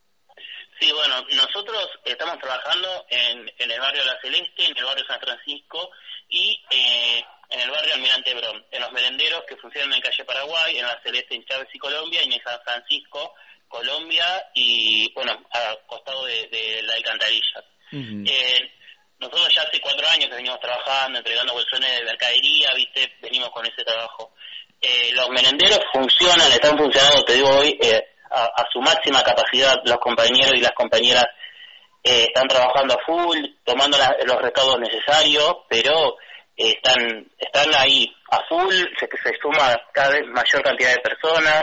Speaker 13: Sí, bueno, nosotros estamos trabajando en, en el barrio La Celeste, en el barrio San Francisco y eh, en el barrio Almirante Brón, en los merenderos que funcionan en calle Paraguay, en La Celeste, en Chávez y Colombia, y en San Francisco, Colombia y, bueno, al costado de, de la alcantarilla. Uh-huh. Eh, nosotros ya hace cuatro años que venimos trabajando, entregando bolsones de mercadería, ¿viste? Venimos con ese trabajo. Eh, los merenderos funcionan, están funcionando, te digo hoy, eh, a, a su máxima capacidad. Los compañeros y las compañeras eh, están trabajando a full, tomando la, los recaudos necesarios, pero eh, están están ahí a full, se, se suma cada vez mayor cantidad de personas.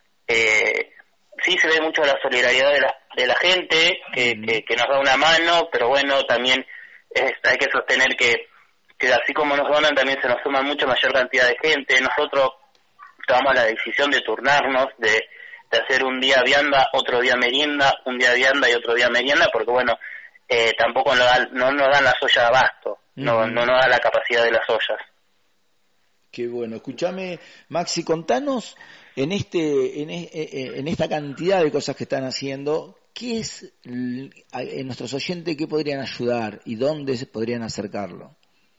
Speaker 13: Eh, sí se ve mucho la solidaridad de la, de la gente, que, mm. que, que nos da una mano, pero bueno, también es, hay que sostener que, que así como nos donan, también se nos suma mucha mayor cantidad de gente. Nosotros tomamos la decisión de turnarnos, de, de hacer un día vianda, otro día merienda, un día vianda y otro día merienda, porque bueno, eh, tampoco nos dan, no nos dan las ollas de abasto, mm. no, no nos da la capacidad de las ollas.
Speaker 6: Qué bueno. Escúchame, Maxi, contanos en este en, en esta cantidad de cosas que están haciendo, ¿qué es en nuestros oyentes, qué podrían ayudar y dónde se podrían acercarlo?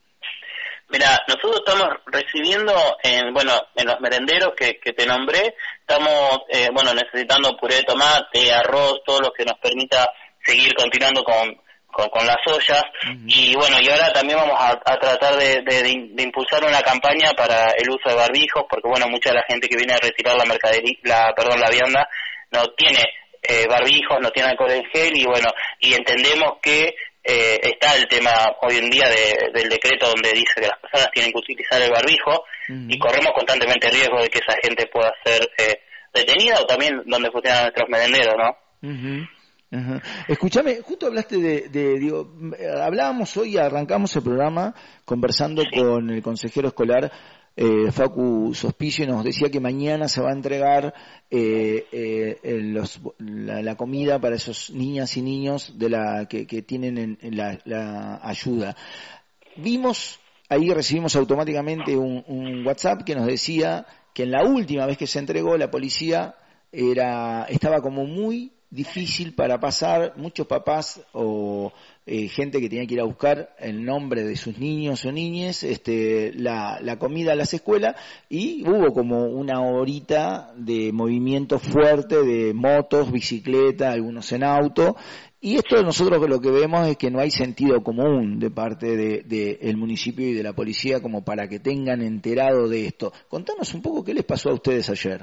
Speaker 13: Mira, nosotros estamos recibiendo en, bueno, en los merenderos que, que te nombré, estamos, eh, bueno, necesitando puré de tomate, arroz, todo lo que nos permita seguir continuando con, con, con las ollas. Uh-huh. Y bueno, y ahora también vamos a, a tratar de, de, de impulsar una campaña para el uso de barbijos, porque bueno, mucha de la gente que viene a retirar la mercadería, la, perdón, la vianda, no tiene eh, barbijos, no tiene alcohol en gel, y bueno, y entendemos que Eh, está el tema hoy en día de, del decreto donde dice que las personas tienen que utilizar el barbijo, uh-huh. y corremos constantemente riesgo de que esa gente pueda ser eh, detenida, o también donde funcionan nuestros merenderos, ¿no?
Speaker 6: Uh-huh. Uh-huh. Escúchame, justo hablaste de, de, digo, hablábamos hoy, arrancamos el programa conversando sí. con el consejero escolar Eh, Facu Sospicio, y nos decía que mañana se va a entregar eh, eh, los, la, la comida para esos niñas y niños de la que, que tienen en, en la, la ayuda. Vimos, ahí recibimos automáticamente un, un WhatsApp que nos decía que en la última vez que se entregó la policía era estaba como muy difícil para pasar, muchos papás o eh, gente que tenía que ir a buscar el nombre de sus niños o niñes, este, la, la comida a las escuelas, y hubo como una horita de movimiento fuerte de motos, bicicleta, algunos en auto, y esto nosotros lo que vemos es que no hay sentido común de parte de, de el municipio y de la policía como para que tengan enterado de esto. Contanos un poco qué les pasó a ustedes ayer.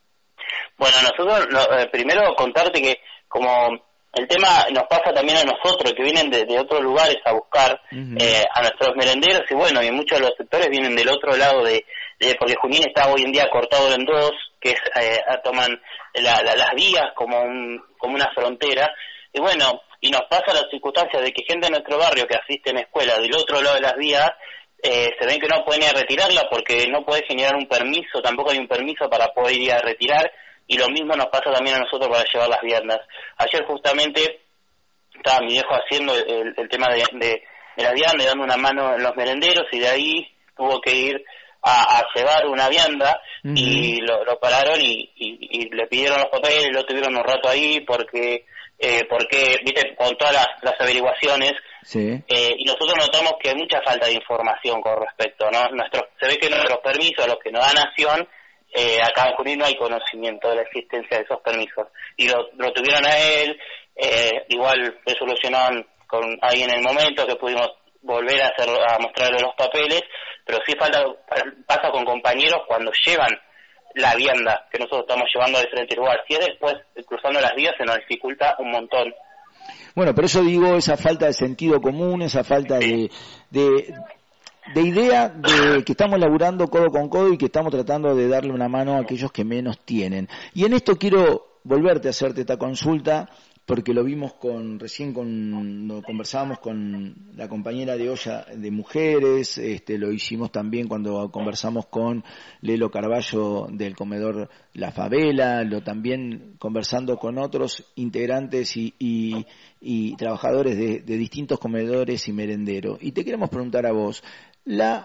Speaker 13: Bueno, nosotros, no, eh, primero contarte que como el tema nos pasa también a nosotros, que vienen de, de otros lugares a buscar uh-huh. eh, a nuestros merenderos, y bueno, y muchos de los sectores vienen del otro lado de, de porque Junín está hoy en día cortado en dos, que es, eh, toman la, la, las vías como, un, como una frontera, y bueno, y nos pasa la circunstancia de que gente de nuestro barrio que asiste en escuela del otro lado de las vías, eh, se ven que no pueden ir a retirarla porque no puede generar un permiso, tampoco hay un permiso para poder ir a retirar. Y lo mismo nos pasa también a nosotros para llevar las viandas. Ayer justamente estaba mi viejo haciendo el, el tema de, de, de las viandas, dando una mano en los merenderos, y de ahí tuvo que ir a, a llevar una vianda, uh-huh. y lo, lo pararon y, y, y le pidieron los papeles, lo tuvieron un rato ahí porque, eh, porque viste, con todas las, las averiguaciones, sí. eh, y nosotros notamos que hay mucha falta de información con respecto, ¿no? Nuestros, se ve que nuestros permisos, los que nos da Nación, Eh, acá en Junín no hay conocimiento de la existencia de esos permisos, y lo, lo tuvieron a él, eh, igual se solucionaron con, ahí en el momento que pudimos volver a hacer a mostrarle los papeles, pero sí falta, pasa con compañeros cuando llevan la vianda que nosotros estamos llevando a diferentes lugares, si es después cruzando las vías se nos dificulta un montón.
Speaker 6: Bueno, por eso digo esa falta de sentido común, esa falta de, de de idea de que estamos laburando codo con codo y que estamos tratando de darle una mano a aquellos que menos tienen. Y en esto quiero volverte a hacerte esta consulta, porque lo vimos con recién cuando conversábamos con la compañera de olla de mujeres, este, lo hicimos también cuando conversamos con Lelo Carballo del comedor La Favela, lo también conversando con otros integrantes y, y, y trabajadores de, de distintos comedores y merenderos. Y te queremos preguntar a vos, la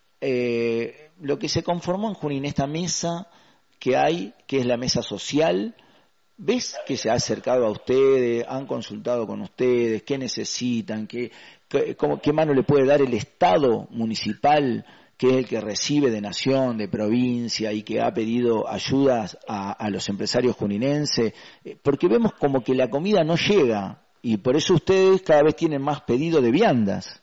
Speaker 6: eh, lo que se conformó en Junín, esta mesa que hay, que es la mesa social, ¿ves que se ha acercado a ustedes, han consultado con ustedes, qué necesitan, qué, qué, cómo, qué mano le puede dar el Estado municipal, que es el que recibe de nación, de provincia y que ha pedido ayudas a, a los empresarios juninenses? Porque vemos como que la comida no llega y por eso ustedes cada vez tienen más pedido de viandas.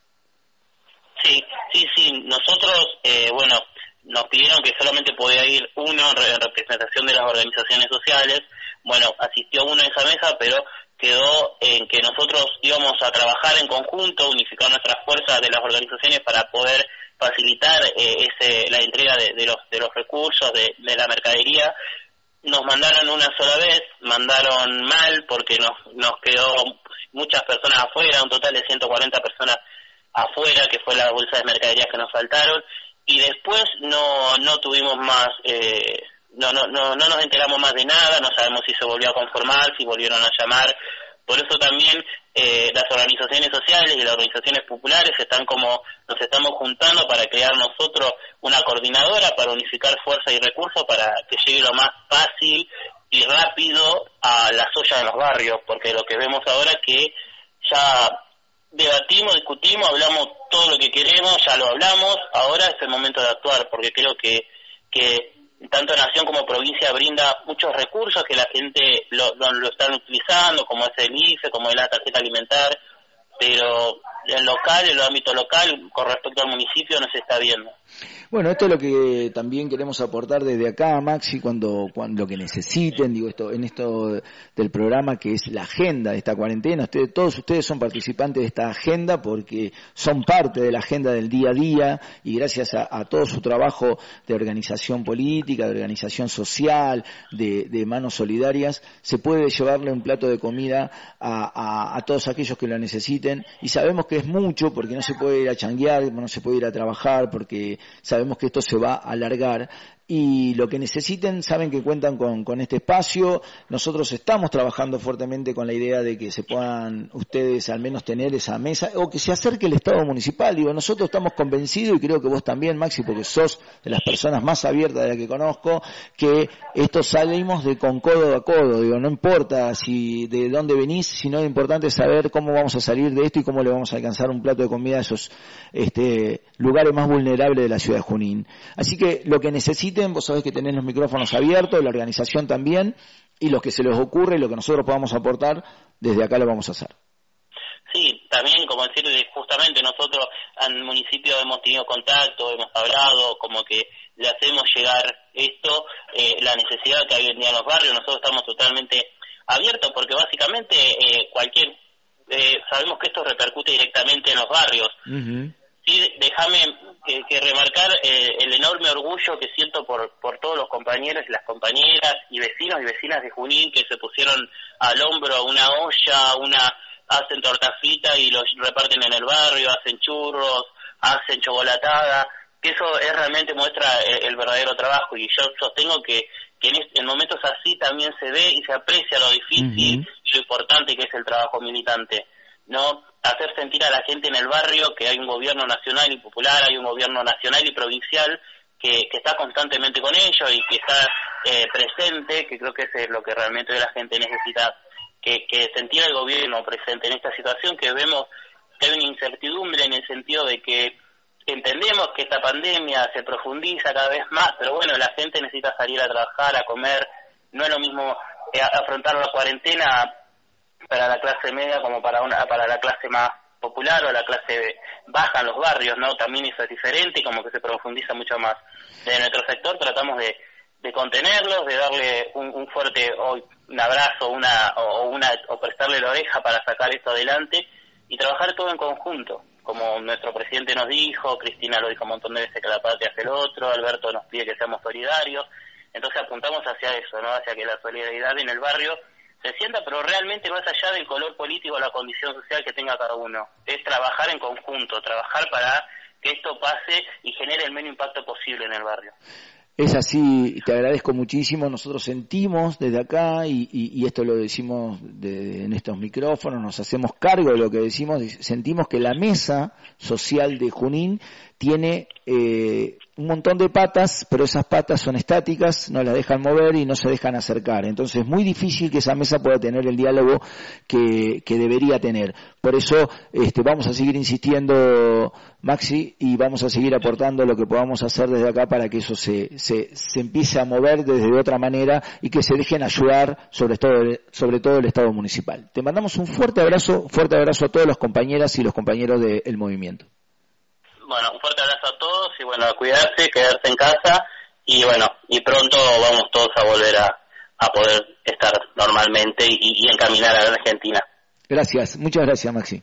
Speaker 13: Sí, sí, sí. Nosotros, eh, bueno, nos pidieron que solamente podía ir uno en representación de las organizaciones sociales. Bueno, asistió uno a esa mesa, pero quedó en que nosotros íbamos a trabajar en conjunto, unificar nuestras fuerzas de las organizaciones para poder facilitar eh, ese, la entrega de, de los de los recursos, de, de la mercadería. Nos mandaron una sola vez, mandaron mal porque nos, nos quedó muchas personas afuera, un total de ciento cuarenta personas afuera, que fue la bolsa de mercadería que nos faltaron, y después no no tuvimos más, eh, no, no no no nos enteramos más de nada, no sabemos si se volvió a conformar, si volvieron a llamar. Por eso también eh, las organizaciones sociales y las organizaciones populares están como, nos estamos juntando para crear nosotros una coordinadora para unificar fuerza y recursos para que llegue lo más fácil y rápido a las ollas de los barrios, porque lo que vemos ahora es que ya debatimos, discutimos, hablamos todo lo que queremos, ya lo hablamos, ahora es el momento de actuar, porque creo que que tanto Nación como provincia brinda muchos recursos que la gente lo, lo, lo están utilizando, como es el I F E, como es la tarjeta alimentar, pero en local, en el ámbito local, con respecto al municipio, no se está viendo.
Speaker 6: Bueno, esto es lo que también queremos aportar desde acá, Maxi, cuando, cuando lo que necesiten, digo esto, en esto del programa que es la agenda de esta cuarentena. Ustedes, todos ustedes son participantes de esta agenda porque son parte de la agenda del día a día y gracias a, a todo su trabajo de organización política, de organización social, de, de manos solidarias, se puede llevarle un plato de comida a, a, a todos aquellos que lo necesiten, y sabemos que es mucho porque no se puede ir a changuear, no se puede ir a trabajar porque sabemos que esto se va a alargar, y lo que necesiten saben que cuentan con, con este espacio. Nosotros estamos trabajando fuertemente con la idea de que se puedan ustedes al menos tener esa mesa o que se acerque el Estado municipal. Digo, nosotros estamos convencidos, y creo que vos también, Maxi, porque sos de las personas más abiertas de las que conozco, que esto salimos de con codo a codo. Digo, no importa si de dónde venís, sino lo importante es saber cómo vamos a salir de esto y cómo le vamos a alcanzar un plato de comida a esos este, lugares más vulnerables de la ciudad de Junín. Así que lo que necesiten, vos sabés que tenés los micrófonos abiertos, la organización también, y lo que se les ocurre y lo que nosotros podamos aportar, desde acá lo vamos a hacer.
Speaker 13: Sí, también, como decir, justamente nosotros al municipio hemos tenido contacto, hemos hablado, como que le hacemos llegar esto, eh, la necesidad que hay hoy en día en los barrios. Nosotros estamos totalmente abiertos porque básicamente eh, cualquier, eh, sabemos que esto repercute directamente en los barrios. Uh-huh. Sí, déjame que, que remarcar eh, el enorme orgullo que siento por, por todos los compañeros y las compañeras y vecinos y vecinas de Junín que se pusieron al hombro una olla, una hacen tortafita y los reparten en el barrio, hacen churros, hacen chocolatada, que eso es realmente muestra el, el verdadero trabajo, y yo sostengo que, que en, en momentos así también se ve y se aprecia lo difícil uh-huh. y lo importante que es el trabajo militante. No hacer sentir a la gente en el barrio que hay un gobierno nacional y popular, hay un gobierno nacional y provincial que, que está constantemente con ellos y que está eh, presente, que creo que es lo que realmente la gente necesita, que, que sentir al gobierno presente en esta situación, que vemos que hay una incertidumbre en el sentido de que entendemos que esta pandemia se profundiza cada vez más, pero bueno, la gente necesita salir a trabajar, a comer. No es lo mismo eh, afrontar la cuarentena para la clase media como para una para la clase más popular o la clase baja en los barrios, ¿no? También eso es diferente y como que se profundiza mucho más. De nuestro sector tratamos de, de contenerlos, de darle un, un fuerte hoy un abrazo, una o una o prestarle la oreja para sacar esto adelante y trabajar todo en conjunto. Como nuestro presidente nos dijo, Cristina lo dijo un montón de veces, que la patria hace el otro, Alberto nos pide que seamos solidarios. Entonces apuntamos hacia eso, ¿no? Hacia que la solidaridad en el barrio se sienta, pero realmente más allá del color político o la condición social que tenga cada uno. Es trabajar en conjunto, trabajar para que esto pase y genere el menor impacto posible en el barrio.
Speaker 6: Es así, te agradezco muchísimo. Nosotros sentimos desde acá, y, y, y esto lo decimos de, en estos micrófonos, nos hacemos cargo de lo que decimos, sentimos que la mesa social de Junín tiene eh, un montón de patas, pero esas patas son estáticas, no las dejan mover y no se dejan acercar. Entonces es muy difícil que esa mesa pueda tener el diálogo que, que debería tener. Por eso este, vamos a seguir insistiendo, Maxi, y vamos a seguir aportando lo que podamos hacer desde acá para que eso se, se, se empiece a mover desde otra manera y que se dejen ayudar, sobre todo, sobre todo el Estado municipal. Te mandamos un fuerte abrazo, fuerte abrazo a todas las compañeras y los compañeros del movimiento.
Speaker 13: Bueno, un fuerte abrazo a todos y bueno, a cuidarse, quedarse en casa y bueno, y pronto vamos todos a volver a, a poder estar normalmente y, y encaminar a la Argentina.
Speaker 6: Gracias, muchas gracias, Maxi.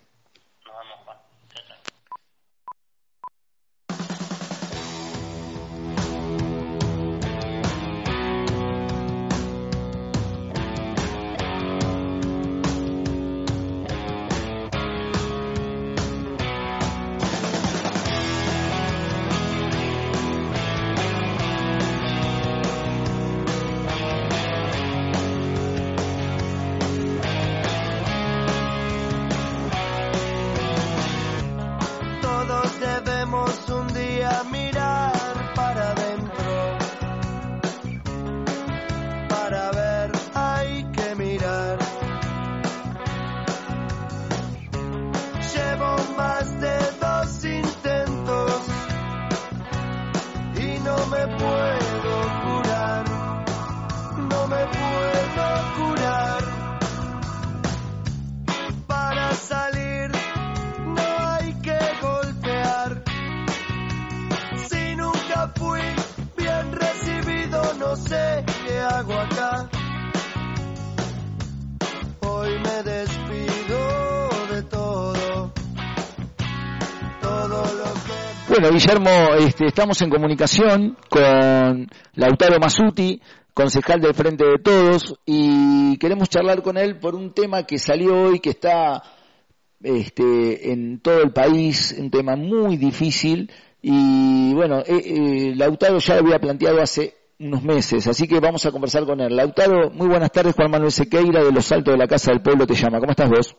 Speaker 6: Bueno, Guillermo, este, estamos en comunicación con Lautaro Masuti, concejal del Frente de Todos, y queremos charlar con él por un tema que salió hoy, que está este, en todo el país, un tema muy difícil, Y bueno, eh, eh, Lautaro ya lo había planteado hace unos meses, así que vamos a conversar con él. Lautaro, muy buenas tardes. Juan Manuel Sequeira de Los Altos de la Casa del Pueblo te llama. ¿Cómo estás vos?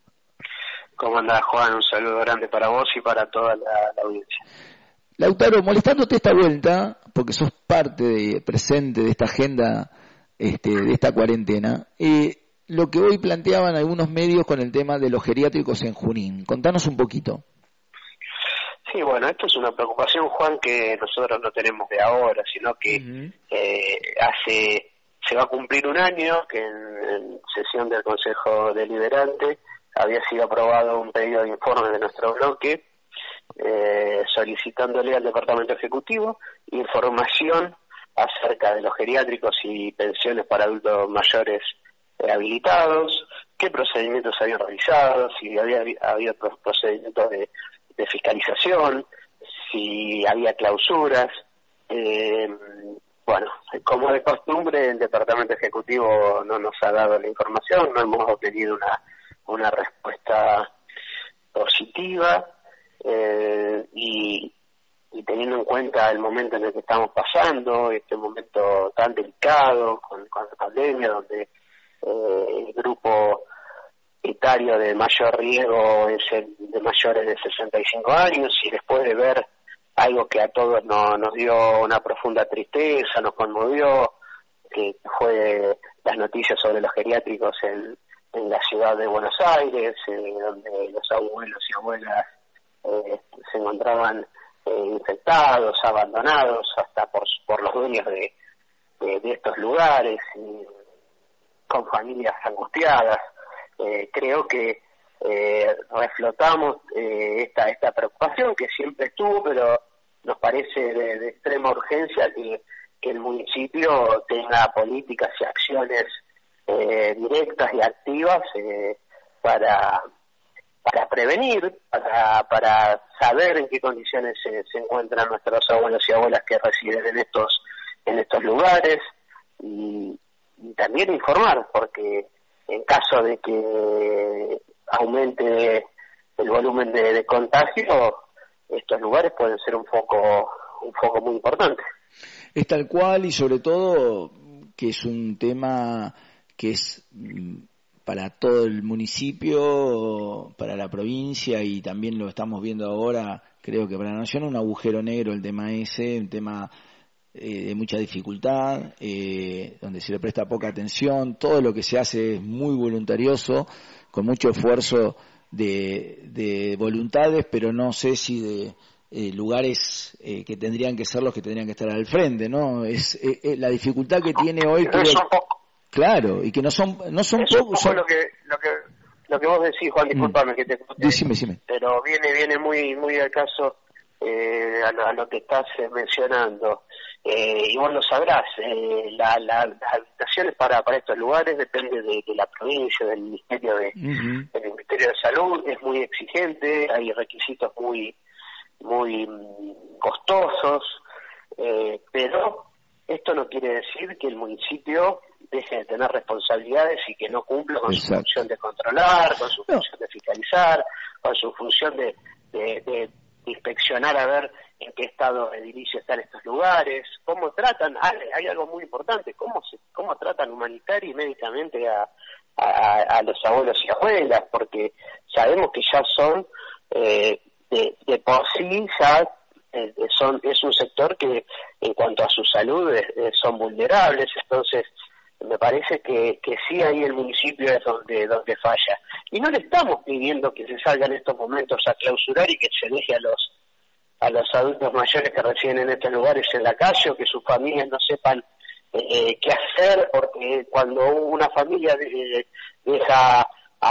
Speaker 14: ¿Cómo andás, Juan? Un saludo grande para vos y para toda la, la audiencia.
Speaker 6: Lautaro, molestándote esta vuelta, porque sos parte de, presente de esta agenda, este, de esta cuarentena, eh, lo que hoy planteaban algunos medios con el tema de los geriátricos en Junín. Contanos un poquito.
Speaker 14: Sí, bueno, esto es una preocupación, Juan, que nosotros no tenemos de ahora, sino que uh-huh. eh, hace se va a cumplir un año que en, en sesión del Consejo Deliberante había sido aprobado un pedido de informe de nuestro bloque eh, solicitándole al Departamento Ejecutivo información acerca de los geriátricos y pensiones para adultos mayores eh, habilitados, qué procedimientos habían realizado, si había habido procedimientos de, de fiscalización, si había clausuras. Eh, bueno, como de costumbre, el Departamento Ejecutivo no nos ha dado la información, no hemos obtenido una, una respuesta positiva eh, y, y teniendo en cuenta el momento en el que estamos pasando, este momento tan delicado con, con la pandemia, donde eh, el grupo etario de mayor riesgo es el de mayores de sesenta y cinco años, y después de ver algo que a todos no, nos dio una profunda tristeza, nos conmovió, que fue las noticias sobre los geriátricos en, en la ciudad de Buenos Aires, eh, donde los abuelos y abuelas eh, se encontraban eh, infectados, abandonados, hasta por, por los dueños de, de, de estos lugares, y con familias angustiadas. Eh, creo que eh, reflotamos eh, esta, esta preocupación que siempre estuvo, pero nos parece de, de extrema urgencia que, que el municipio tenga políticas y acciones eh, directas y activas eh, para para prevenir, para para saber en qué condiciones se, se encuentran nuestros abuelos y abuelas que residen en estos en estos lugares, y, y también informar, porque en caso de que aumente el volumen de, de contagio, estos lugares pueden ser un foco un foco muy importante.
Speaker 6: Es tal cual, y sobre todo que es un tema que es para todo el municipio, para la provincia, y también lo estamos viendo ahora, creo que para la nación, un agujero negro el tema ese, un tema eh, de mucha dificultad, eh, donde se le presta poca atención, todo lo que se hace es muy voluntarioso, con mucho esfuerzo de, de voluntades, pero no sé si de eh, lugares eh, que tendrían que ser los que tendrían que estar al frente, ¿no? Es eh, eh, la dificultad que tiene hoy, creo, claro, y que no son no son
Speaker 14: es un
Speaker 6: pocos,
Speaker 14: poco
Speaker 6: son...
Speaker 14: lo que lo que lo que vos decís, Juan, discúlpame mm. que te
Speaker 6: Decime, decime.
Speaker 14: Pero viene viene muy muy al caso eh, a, lo, a lo que estás eh, mencionando. Eh, y vos lo sabrás, eh, la, la, las habitaciones para, para estos lugares depende de, de la provincia, del Ministerio de uh-huh. del Ministerio de Salud, es muy exigente, hay requisitos muy muy costosos, eh, pero esto no quiere decir que el municipio deje de tener responsabilidades y que no cumpla con Exacto. su función de controlar, con su función no. de fiscalizar, con su función de, de, de inspeccionar a ver en qué estado de edilicio están estos lugares, cómo tratan, hay, hay algo muy importante, cómo se, cómo tratan humanitaria y médicamente a, a, a los abuelos y abuelas, porque sabemos que ya son, eh, de, de por sí ya eh, son es un sector que en cuanto a su salud eh, son vulnerables, entonces me parece que, que sí ahí el municipio es donde donde falla. Y no le estamos pidiendo que se salga en estos momentos a clausurar y que se deje a los a los adultos mayores que residen en estos lugares en la calle, o que sus familias no sepan eh, qué hacer, porque cuando una familia de, deja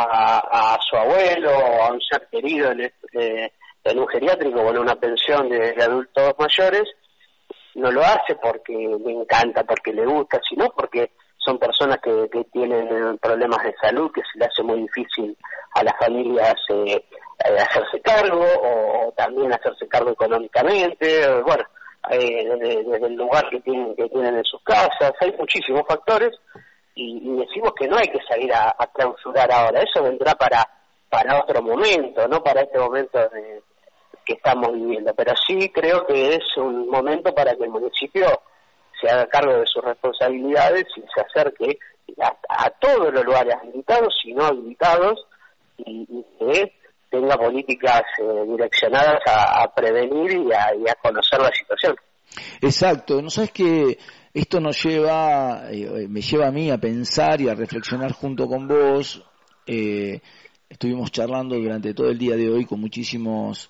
Speaker 14: a, a su abuelo o a un ser querido en, este, en un geriátrico o en una pensión de, de adultos mayores, no lo hace porque le encanta, porque le gusta, sino porque son personas que, que tienen problemas de salud, que se le hace muy difícil a las familias eh, eh, hacerse cargo, o, o también hacerse cargo económicamente, o, bueno, eh, desde, desde el lugar que tienen, que tienen en sus casas, hay muchísimos factores, y, y decimos que no hay que salir a, a clausurar ahora, eso vendrá para para otro momento, no para este momento de, que estamos viviendo. Pero sí creo que es un momento para que el municipio se haga cargo de sus responsabilidades y se acerque a, a todos los lugares habilitados y no habilitados, y, y que tenga políticas eh, direccionadas a, a prevenir y a, y a conocer la situación.
Speaker 6: Exacto, no sabes que esto nos lleva, eh, me lleva a mí a pensar y a reflexionar junto con vos. Eh, estuvimos charlando durante todo el día de hoy con muchísimos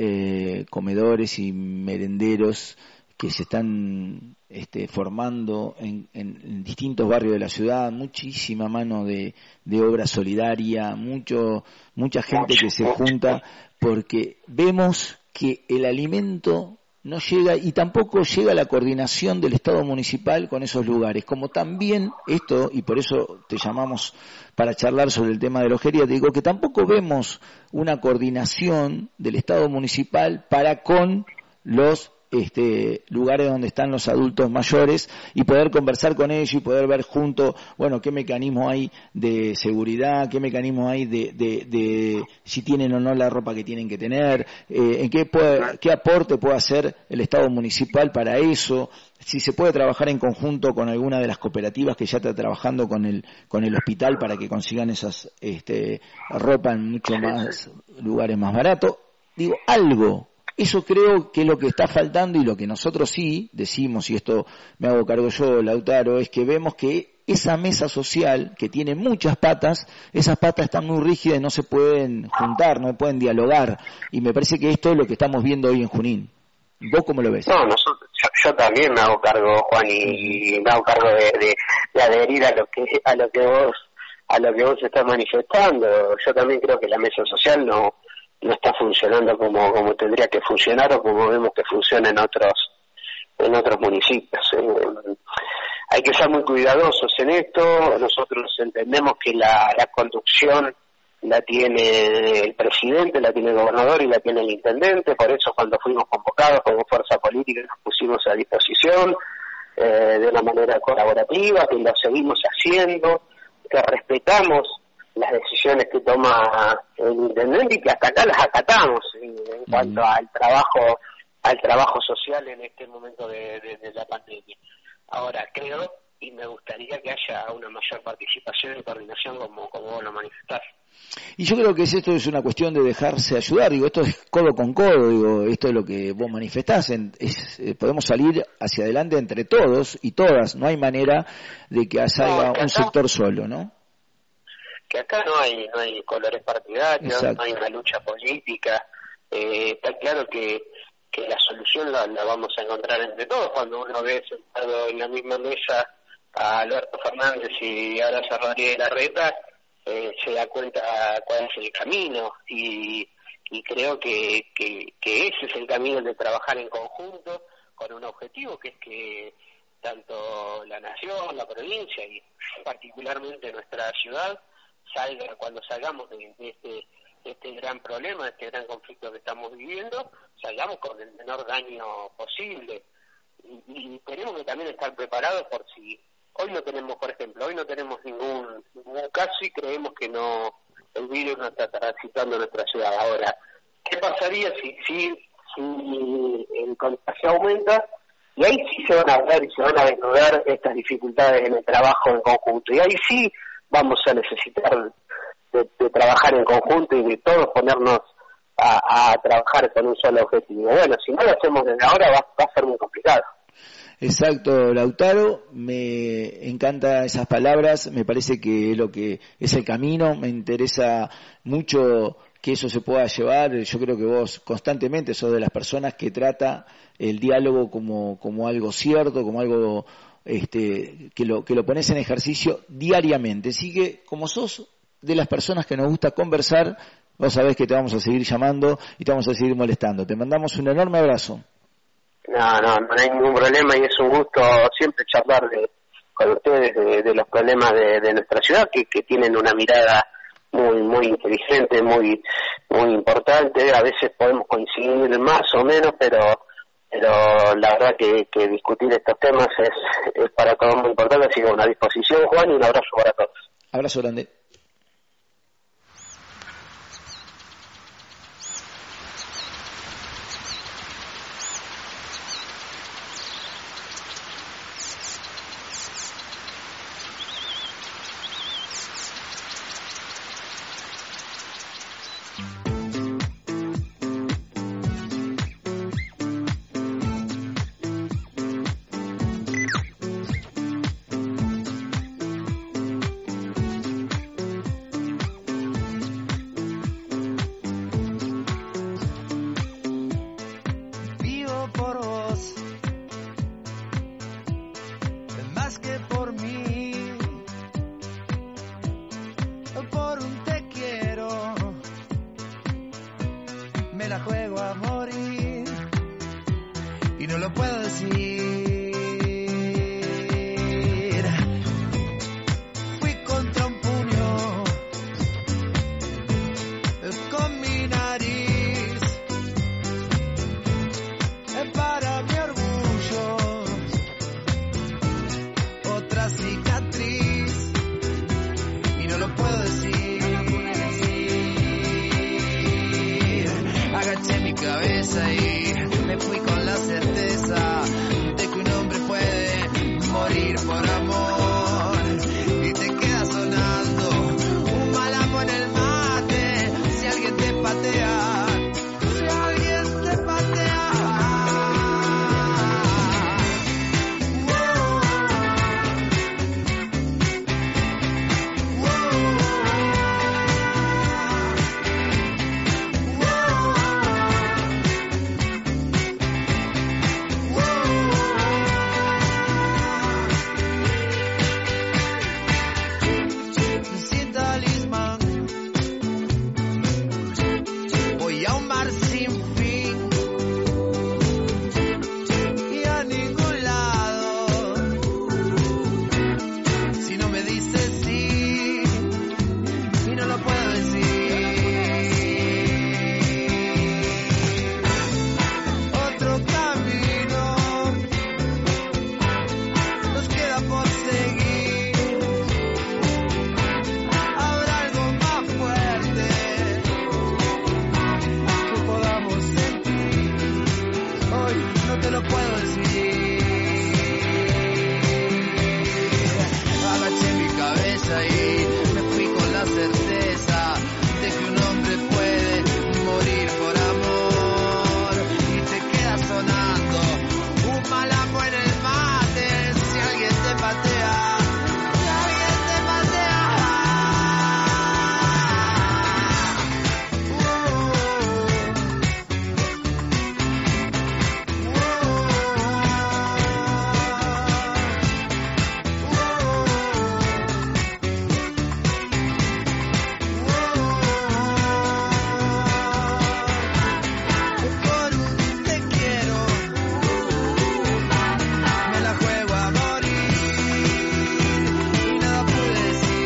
Speaker 6: eh, comedores y merenderos que se están este, formando en, en, en distintos barrios de la ciudad, muchísima mano de, de obra solidaria, mucho mucha gente que se junta, porque vemos que el alimento no llega y tampoco llega la coordinación del Estado municipal con esos lugares, como también esto, y por eso te llamamos para charlar sobre el tema de los geriátricos, que tampoco vemos una coordinación del Estado municipal para con los este lugares donde están los adultos mayores y poder conversar con ellos y poder ver juntos, bueno, qué mecanismo hay de seguridad, qué mecanismo hay de, de, de si tienen o no la ropa que tienen que tener, eh, en qué puede, qué aporte puede hacer el Estado municipal para eso, si se puede trabajar en conjunto con alguna de las cooperativas que ya está trabajando con el con el hospital para que consigan esas este ropa en mucho más lugares más baratos. Digo, algo. Eso creo que es lo que está faltando, y lo que nosotros sí decimos, y esto me hago cargo yo, Lautaro, es que vemos que esa mesa social, que tiene muchas patas, esas patas están muy rígidas y no se pueden juntar, no pueden dialogar, y me parece que esto es lo que estamos viendo hoy en Junín. ¿Vos cómo lo ves?
Speaker 14: No, nosotros, yo, yo también me hago cargo, Juan, y, y me hago cargo de, de, de adherir a lo que a lo que vos a lo que vos estás manifestando. Yo también creo que la mesa social no no está funcionando como como tendría que funcionar o como vemos que funciona en otros en otros municipios. Eh, hay que ser muy cuidadosos en esto. Nosotros entendemos que la, la conducción la tiene el presidente, la tiene el gobernador y la tiene el intendente. Por eso cuando fuimos convocados como fuerza política nos pusimos a disposición eh, de una manera colaborativa, que lo seguimos haciendo, que respetamos las decisiones que toma el intendente y que hasta acá las acatamos en, en cuanto al trabajo al trabajo social en este momento de, de, de la pandemia. Ahora creo y me gustaría que haya una mayor participación y coordinación como, como vos lo manifestás.
Speaker 6: Y yo creo que esto es una cuestión de dejarse ayudar, digo, esto es codo con codo, digo, esto es lo que vos manifestás, en, es, eh, podemos salir hacia adelante entre todos y todas, no hay manera de que salga no, un sector solo, ¿no?
Speaker 14: Que acá no hay no hay colores partidarios,
Speaker 6: Exacto.
Speaker 14: No hay una lucha política, eh, está claro que, que la solución la, la vamos a encontrar entre todos. Cuando uno ve sentado en la misma mesa a Alberto Fernández y ahora a Rodríguez Larreta, eh, se da cuenta cuál es el camino, y, y creo que, que, que ese es el camino de trabajar en conjunto con un objetivo, que es que tanto la nación, la provincia y particularmente nuestra ciudad salga, cuando salgamos de, de este de este gran problema, de este gran conflicto que estamos viviendo, salgamos con el menor daño posible. Y, y tenemos que también estar preparados por si hoy no tenemos, por ejemplo, hoy no tenemos ningún, ningún caso y creemos que no el virus no está transitando nuestra ciudad. Ahora, ¿qué pasaría si, si, si el contagio aumenta? Y ahí sí se van a ver y se van a desnudar estas dificultades en el trabajo en conjunto. Y ahí sí vamos a necesitar de, de trabajar en conjunto y de todos ponernos a, a trabajar con un solo objetivo. Bueno, si no lo hacemos desde ahora va, va a ser muy complicado.
Speaker 6: Exacto, Lautaro, me encanta esas palabras, me parece que es lo que es el camino, me interesa mucho que eso se pueda llevar. Yo creo que vos constantemente sos de las personas que trata el diálogo como como algo cierto, como algo este que lo que lo pones en ejercicio diariamente. Así que como sos de las personas que nos gusta conversar, vos sabés que te vamos a seguir llamando y te vamos a seguir molestando. Te mandamos un enorme abrazo.
Speaker 14: No, no, no hay ningún problema y es un gusto siempre charlar de, con ustedes de, de los problemas de, de nuestra ciudad, que, que tienen una mirada muy muy inteligente, muy muy importante. A veces podemos coincidir más o menos, pero pero la verdad que, que discutir estos temas es, es para todos muy importante. Así que una disposición, Juan, y un abrazo para todos.
Speaker 6: Abrazo grande.
Speaker 9: una cicatriz y no lo puedo decir. Agaché mi cabeza y me fui con la certeza de que un hombre puede morir por amor. Y te queda sonando un malaco en el mate si alguien te patea. Si alguien te patea. Sin talismán voy a un mar sin fin y a ningún lado si no me dices sí y no lo puedo decir. Otro camino nos queda por seguir. Habrá algo más fuerte que podamos sentir. Hoy no te lo puedo decir. Agaché mi cabeza y me fui con la certeza de que un hombre puede morir por amor. Y te queda sonando un malaco en el mate si alguien te patea. Si alguien te patea. Por un te quiero me la juego a morir y nada pude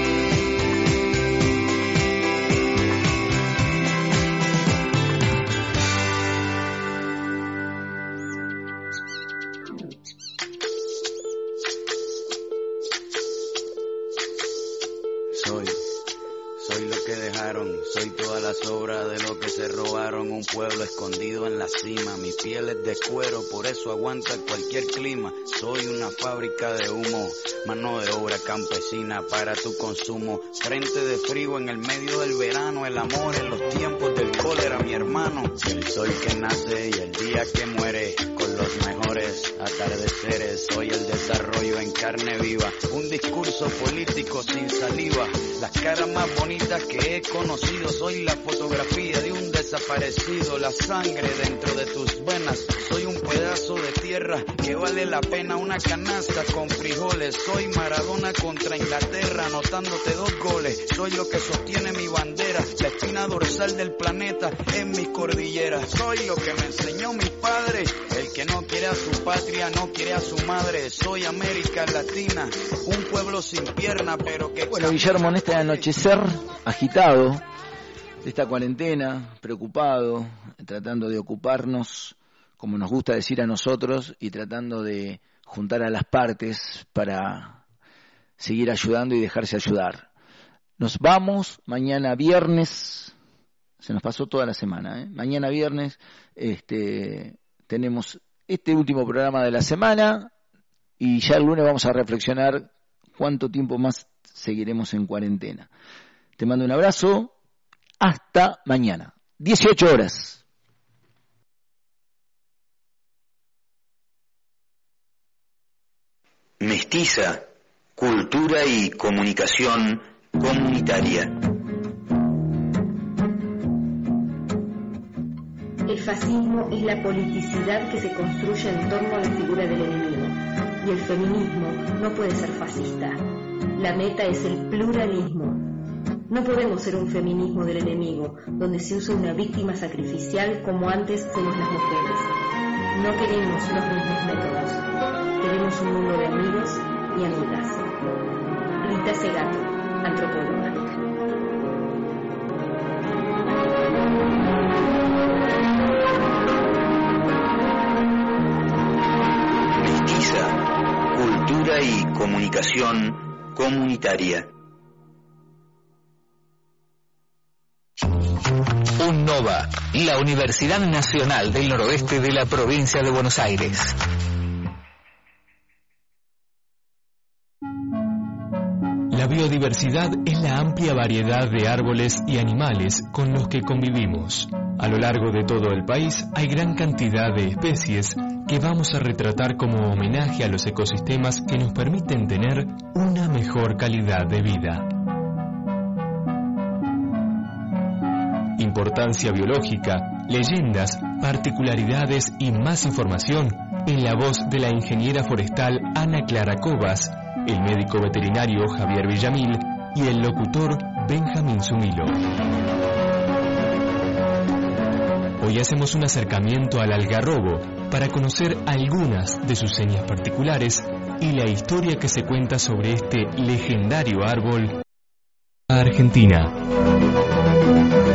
Speaker 4: Soy, soy lo que dejaron, soy toda la sobra de lo que se robaron. Un pueblo escondido en la cima, mi piel es de cuero, por eso aguanta cualquier clima. Soy una fábrica de humo, mano de obra campesina para tu consumo. Frente de frío en el medio del verano, el amor en los tiempos del cólera, mi hermano. El sol que nace y el día que muere, con los mejores atardeceres. Soy el desarrollo en carne viva, un discurso político sin saliva. Las caras más bonitas que he conocido, soy la fotografía de un desaparecido. La sangre dentro de tus venas, soy un pedazo de tierra que vale la pena una canasta con frijoles. Soy Maradona contra Inglaterra, anotándote dos goles. Soy lo que sostiene mi bandera, la espina dorsal del planeta en mis cordilleras. Soy lo que me enseñó mi padre, el que no quiere a su patria, no quiere a su madre. Soy América Latina, un pueblo sin pierna, pero que...
Speaker 6: Bueno, Guillermo, en este anochecer agitado de esta cuarentena, preocupado, tratando de ocuparnos, como nos gusta decir a nosotros, y tratando de juntar a las partes para seguir ayudando y dejarse ayudar. Nos vamos mañana viernes, se nos pasó toda la semana, ¿eh? Mañana viernes este, tenemos este último programa de la semana y ya el lunes vamos a reflexionar cuánto tiempo más seguiremos en cuarentena. Te mando un abrazo, hasta mañana, dieciocho horas.
Speaker 15: Mestiza, cultura y comunicación comunitaria.
Speaker 16: El fascismo es la politicidad que se construye en torno a la figura del enemigo. Y el feminismo no puede ser fascista. La meta es el pluralismo. No podemos ser un feminismo del enemigo, donde se usa una víctima sacrificial como antes fuimos las mujeres. No queremos los mismos métodos. Queremos un mundo de amigos y amigas. Rita Segato, antropóloga.
Speaker 15: Mestiza, cultura y comunicación comunitaria.
Speaker 17: UNNOVA, la Universidad Nacional del Noroeste de la provincia de Buenos Aires.
Speaker 18: La biodiversidad es la amplia variedad de árboles y animales con los que convivimos. A lo largo de todo el país hay gran cantidad de especies que vamos a retratar como homenaje a los ecosistemas que nos permiten tener una mejor calidad de vida. Importancia biológica, leyendas, particularidades y más información en la voz de la ingeniera forestal Ana Clara Cobas, el médico veterinario Javier Villamil y el locutor Benjamín Zumilo. Hoy hacemos un acercamiento al algarrobo para conocer algunas de sus señas particulares y la historia que se cuenta sobre este legendario árbol. Argentina.